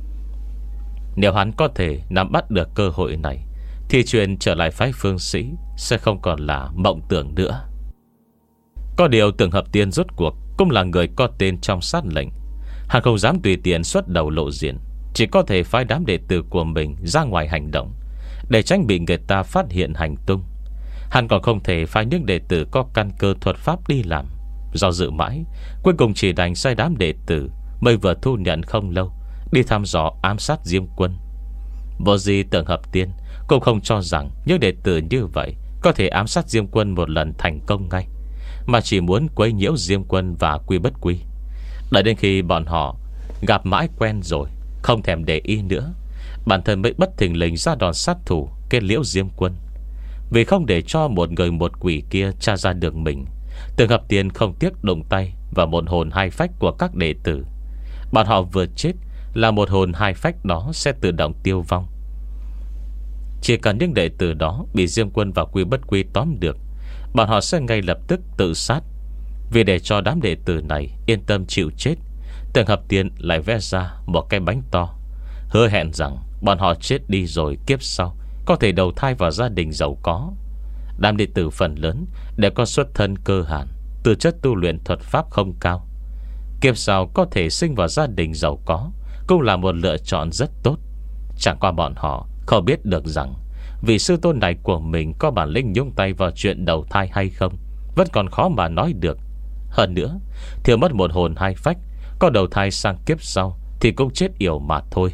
Nếu hắn có thể nắm bắt được cơ hội này, thì chuyện trở lại phái Phương Sĩ sẽ không còn là mộng tưởng nữa. Có điều Tưởng Hợp Tiên rốt cuộc cũng là người có tên trong sát lệnh. Hắn không dám tùy tiện xuất đầu lộ diện, chỉ có thể phái đám đệ tử của mình ra ngoài hành động, để tránh bị người ta phát hiện hành tung. Hắn còn không thể phái những đệ tử có căn cơ thuật pháp đi làm. Do dự mãi, cuối cùng chỉ đành sai đám đệ tử mới vừa thu nhận không lâu đi thăm dò ám sát Diêm Quân. Vô gì Tưởng Hợp Tiên cũng không cho rằng những đệ tử như vậy có thể ám sát Diêm Quân một lần thành công ngay, mà chỉ muốn quấy nhiễu Diêm Quân và Quy Bất Quy. Đợi đến khi bọn họ gặp mãi quen rồi, không thèm để ý nữa, bản thân mới bất thình lình ra đòn sát thủ kết liễu Diêm Quân. Vì không để cho một người một quỷ kia tra ra được mình, Tưởng Hợp Tiên không tiếc động tay vào một hồn hai phách của các đệ tử. Bọn họ vừa chết là một hồn hai phách đó sẽ tự động tiêu vong. Chỉ cần những đệ tử đó bị Diêm Quân và Quy Bất Quy tóm được, bọn họ sẽ ngay lập tức tự sát. Vì để cho đám đệ tử này yên tâm chịu chết, Tưởng Hợp Tiên lại vẽ ra một cái bánh to, hứa hẹn rằng bọn họ chết đi rồi kiếp sau có thể đầu thai vào gia đình giàu có. Đám đệ tử phần lớn đều có xuất thân cơ hàn, tư chất tu luyện thuật pháp không cao. Kiếp sau có thể sinh vào gia đình giàu có cũng là một lựa chọn rất tốt. Chẳng qua bọn họ không biết được rằng vị sư tôn này của mình có bản lĩnh nhúng tay vào chuyện đầu thai hay không, vẫn còn khó mà nói được. Hơn nữa, thiếu mất một hồn hai phách, có đầu thai sang kiếp sau thì cũng chết yểu mà thôi.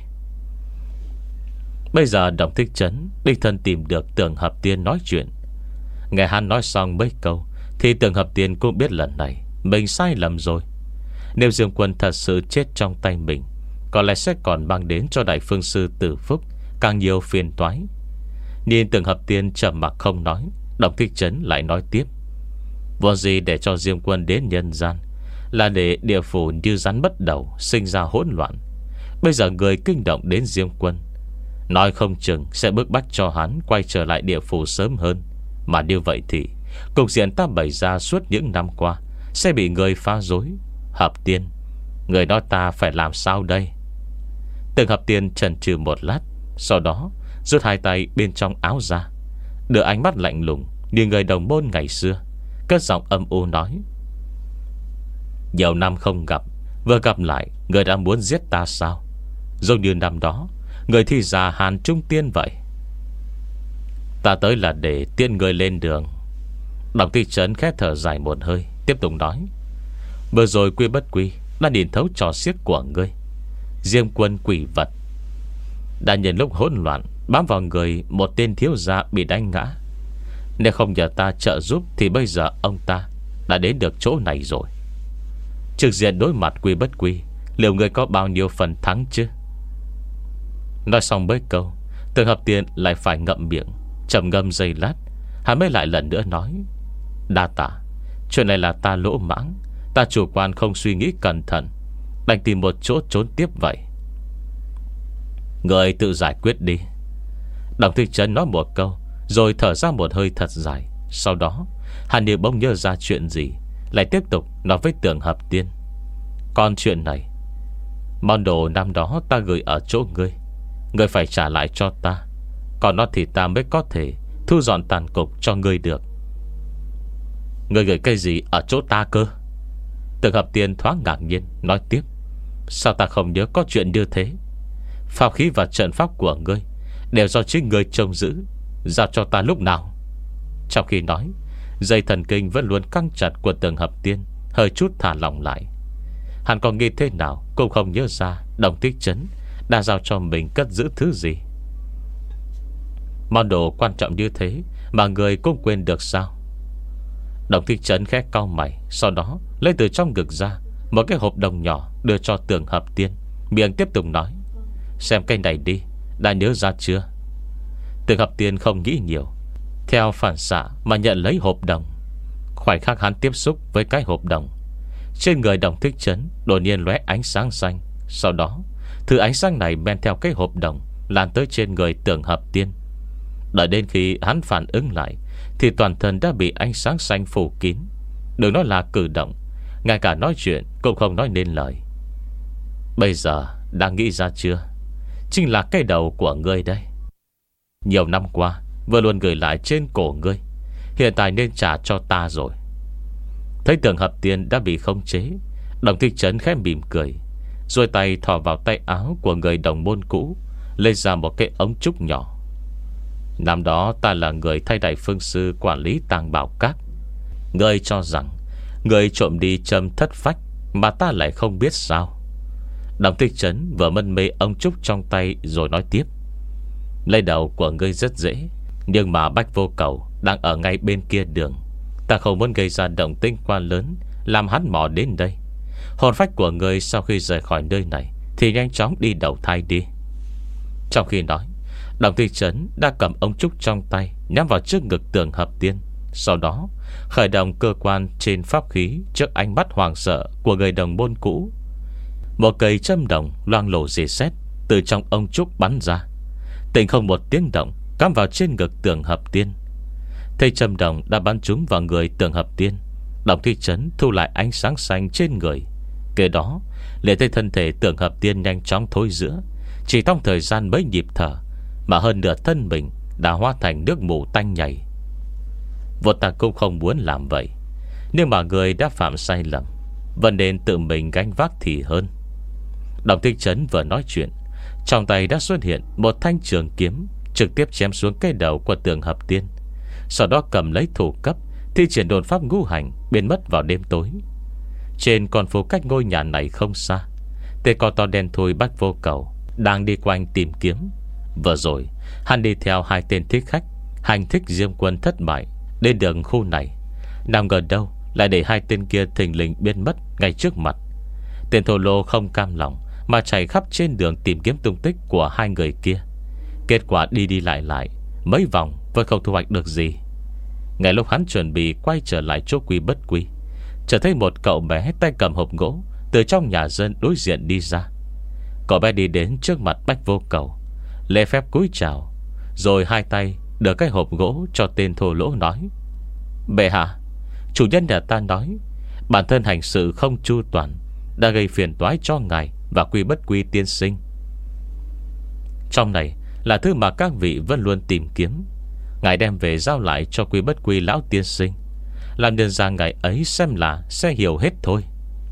Bây giờ Đồng Thích Trấn đích thân tìm được Tưởng Hợp Tiên nói chuyện. Nghe hắn nói xong mấy câu thì Tưởng Hợp Tiên cũng biết lần này mình sai lầm rồi. Nếu Dương Quân thật sự chết trong tay mình, có lẽ sẽ còn mang đến cho Đại Phương Sư Tử Phúc càng nhiều phiền toái. Nhìn Tưởng Hợp Tiên trầm mặc không nói, Đồng Thích Trấn lại nói tiếp: vốn gì để cho Diêm Quân đến nhân gian là để địa phủ như rắn bất đầu, sinh ra hỗn loạn. Bây giờ người kinh động đến Diêm Quân, nói không chừng sẽ bức bách cho hắn quay trở lại địa phủ sớm hơn. Mà như vậy thì cục diện ta bày ra suốt những năm qua sẽ bị người phá rối. Hợp Tiên, người nói ta phải làm sao đây? Tưởng Hợp Tiên chần chừ một lát, sau đó rút hai tay bên trong áo ra, đưa ánh mắt lạnh lùng như người đồng môn ngày xưa, cất giọng âm u nói: nhiều năm không gặp, vừa gặp lại người đã muốn giết ta sao? Giống như năm đó người thi giả Hàn Trung Tiên vậy. Ta tới là để tiễn người lên đường. Đồng Thích Trấn khẽ thở dài một hơi, tiếp tục nói: vừa rồi Quy Bất Quy đã nhìn thấu trò xiếc của ngươi. Diêm Quân quỷ vật đã nhân lúc hỗn loạn bám vào người một tên thiếu gia bị đánh ngã. Nếu không nhờ ta trợ giúp thì bây giờ ông ta đã đến được chỗ này rồi. Trực diện đối mặt Quy Bất Quy, liệu người có bao nhiêu phần thắng chứ? Nói xong mấy câu, Tưởng Hợp Tiên lại phải ngậm miệng, trầm ngâm giây lát, hắn mới lại lần nữa nói: đa tạ, chuyện này là ta lỗ mãng, ta chủ quan không suy nghĩ cẩn thận, đành tìm một chỗ trốn tiếp vậy. Người tự giải quyết đi. Đồng Thích Trấn nói một câu rồi thở ra một hơi thật dài. Sau đó hắn như bỗng nhớ ra chuyện gì, lại tiếp tục nói với Tưởng Hợp Tiên: còn chuyện này, món đồ năm đó ta gửi ở chỗ ngươi, ngươi phải trả lại cho ta. Còn nó thì ta mới có thể thu dọn tàn cục cho ngươi được. Ngươi gửi cái gì ở chỗ ta cơ? Tưởng Hợp Tiên thoáng ngạc nhiên nói tiếp: sao ta không nhớ có chuyện như thế? Pháp khí và trận pháp của ngươi đều do chính ngươi trông giữ, giao cho ta lúc nào? Trong khi nói, dây thần kinh vẫn luôn căng chặt của Tưởng Hợp Tiên hơi chút thả lỏng lại. Hắn còn nghĩ thế nào cũng không nhớ ra Đồng Thích Trấn đã giao cho mình cất giữ thứ gì. Món đồ quan trọng như thế mà người cũng quên được sao? Đồng Thích Trấn khẽ cau mày, sau đó lấy từ trong ngực ra một cái hộp đồng nhỏ đưa cho Tưởng Hợp Tiên, miệng tiếp tục nói: xem cái này đi, đã nhớ ra chưa? Tưởng Hợp Tiên không nghĩ nhiều, theo phản xạ mà nhận lấy hộp đồng. Khoảnh khắc hắn tiếp xúc với cái hộp đồng, trên người Đồng Thích Trấn đột nhiên lóe ánh sáng xanh. Sau đó thứ ánh sáng này men theo cái hộp đồng lan tới trên người Tưởng Hợp Tiên. Đợi đến khi hắn phản ứng lại thì toàn thân đã bị ánh sáng xanh phủ kín. Đừng nói là cử động, ngay cả nói chuyện cũng không nói nên lời. Bây giờ đang nghĩ ra chưa? Chính là cái đầu của ngươi đây. Nhiều năm qua vừa luôn gửi lại trên cổ ngươi Hiện tại nên trả cho ta rồi. Thấy Tưởng Hợp Tiên đã bị khống chế, Đồng Thích Trấn khẽ mỉm cười, rồi tay thò vào tay áo của người đồng môn cũ, lấy ra một cái ống trúc nhỏ. Năm đó ta là người thay Đại Phương Sư quản lý tàng bảo các. Ngươi cho rằng ngươi trộm đi châm thất phách mà ta lại không biết sao? Đồng Thích Trấn vừa mân mê ống trúc trong tay rồi nói tiếp. Lấy đầu của ngươi rất dễ, nhưng mà Bách Vô Cầu đang ở ngay bên kia đường. Ta không muốn gây ra động tĩnh quá lớn, làm hắn mò đến đây. Hồn phách của ngươi sau khi rời khỏi nơi này thì nhanh chóng đi đầu thai đi. Trong khi nói, Đồng Thích Trấn đã cầm ống trúc trong tay, nhắm vào trước ngực Tưởng Hợp Tiên. Sau đó khởi động cơ quan trên pháp khí trước ánh mắt hoàng sợ của người đồng môn cũ. Một cây châm đồng loang lổ rỉ sét từ trong ống trúc bắn ra, tỉnh không một tiếng động, cắm vào trên ngực Tưởng Hợp Tiên. Thấy châm đồng đã bắn trúng vào người Tưởng Hợp Tiên, Đồng Thích Trấn thu lại ánh sáng xanh trên người. Kế đó liền thấy thân thể Tưởng Hợp Tiên nhanh chóng thối rữa. Chỉ trong thời gian mấy nhịp thở mà hơn nửa thân mình đã hóa thành nước mù tanh nhầy. Vốn ta cũng không muốn làm vậy, nhưng mà người đã phạm sai lầm, vẫn nên tự mình gánh vác thì hơn. Đồng Thích Trấn vừa nói chuyện, trong tay đã xuất hiện một thanh trường kiếm, trực tiếp chém xuống cái đầu của Tưởng Hợp Tiên. Sau đó cầm lấy thủ cấp, thi triển đồn pháp ngũ hành, biến mất vào đêm tối. Trên con phố cách ngôi nhà này không xa, tên con to đen thui Bách Vô Cầu đang đi quanh tìm kiếm. Vừa rồi hắn đi theo hai tên thích khách hành thích Diêm Quân thất bại đến đường khu này, nào ngờ đâu lại để hai tên kia thình lình biến mất ngay trước mặt. Tên thô lô không cam lòng mà chạy khắp trên đường tìm kiếm tung tích của hai người kia. Kết quả đi đi lại lại mấy vòng vẫn không thu hoạch được gì. Ngay lúc hắn chuẩn bị quay trở lại chỗ Quy Bất Quy, chợt thấy một cậu bé tay cầm hộp gỗ từ trong nhà dân đối diện đi ra. Cậu bé đi đến trước mặt Bách Vô Cầu, lễ phép cúi chào, rồi hai tay đưa cái hộp gỗ cho tên thô lỗ, nói: Bệ hạ, chủ nhân nhà ta nói bản thân hành sự không chu toàn, đã gây phiền toái cho ngài và Quy Bất Quy tiên sinh. Trong này là thứ mà các vị vẫn luôn tìm kiếm. Ngài đem về giao lại cho Quy Bất Quy lão tiên sinh, làm nhân ra ngài ấy xem là sẽ hiểu hết thôi.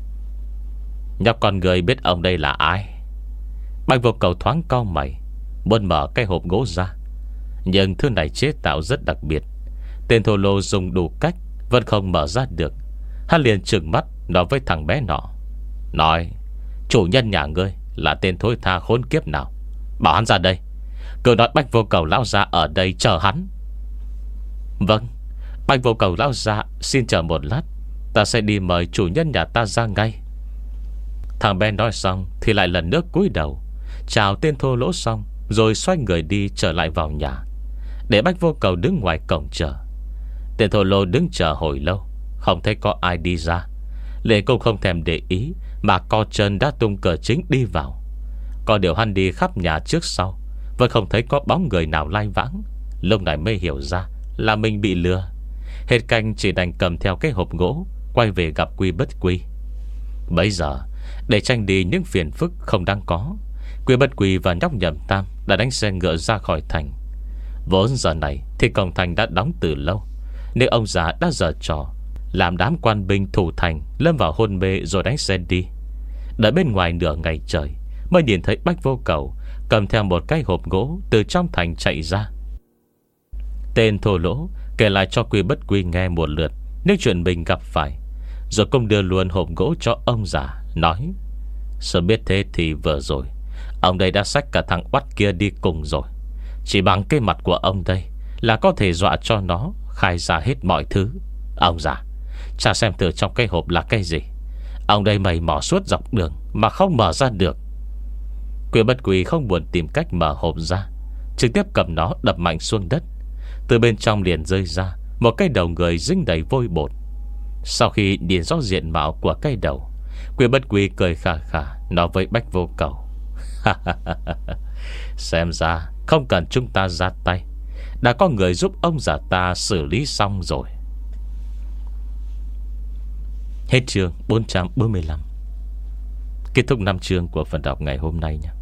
Nhóc con người biết ông đây là ai? Bạch Vô Cầu thoáng cau mày, muốn mở cái hộp gỗ ra, nhưng thứ này chế tạo rất đặc biệt. Tên thô lô dùng đủ cách vẫn không mở ra được. Hắn liền trừng mắt nói với thằng bé nọ, nói: Chủ nhân nhà ngươi là tên thối tha khốn kiếp nào? Bảo hắn ra đây. Cứ nói Bách Vô Cầu lão gia ở đây chờ hắn. Vâng, Bách Vô Cầu lão gia xin chờ một lát, ta sẽ đi mời chủ nhân nhà ta ra ngay. Thằng bé nói xong thì lại lần nữa cúi đầu chào tên thô lỗ xong, rồi xoay người đi trở lại vào nhà, để Bách Vô Cầu đứng ngoài cổng chờ. Tên thô lỗ đứng chờ hồi lâu, không thấy có ai đi ra. Lệ cũng không thèm để ý, mà co chân đã tung cửa chính đi vào. Có điều hắn đi khắp nhà trước sau, vẫn không thấy có bóng người nào lai vãng. Lúc này mới hiểu ra là mình bị lừa. Hết canh chỉ đành cầm theo cái hộp gỗ, quay về gặp Quy Bất Quy. Bây giờ để tranh đi những phiền phức không đáng có, Quy Bất Quy và nhóc Nhậm Tam đã đánh xe ngựa ra khỏi thành. Vốn giờ này thì cổng thành đã đóng từ lâu, nên ông già đã giở trò làm đám quan binh thủ thành lâm vào hôn mê rồi đánh xe đi. Đợi bên ngoài nửa ngày trời mới nhìn thấy Bách Vô Cầu cầm theo một cái hộp gỗ từ trong thành chạy ra. Tên thô lỗ kể lại cho Quy Bất Quy nghe một lượt những chuyện mình gặp phải, rồi cũng đưa luôn hộp gỗ cho ông già, nói: Sớm biết thế thì vừa rồi ông đây đã xách cả thằng oắt kia đi cùng rồi. Chỉ bằng cái mặt của ông đây là có thể dọa cho nó khai ra hết mọi thứ. Ông già, cha xem thử trong cái hộp là cái gì. Ông đây mày mò suốt dọc đường mà không mở ra được. Quy Bất Quy không buồn tìm cách mở hộp ra, trực tiếp cầm nó đập mạnh xuống đất. Từ bên trong liền rơi ra một cái đầu người dính đầy vôi bột. Sau khi nhìn rõ diện mạo của cái đầu, Quy Bất Quy cười khà khà nói với Bách Vô Cầu: Xem ra không cần chúng ta ra tay, đã có người giúp ông già ta xử lý xong rồi. Hết chương bốn trăm bốn mươi lăm. Kết thúc năm chương của phần đọc ngày hôm nay nhé.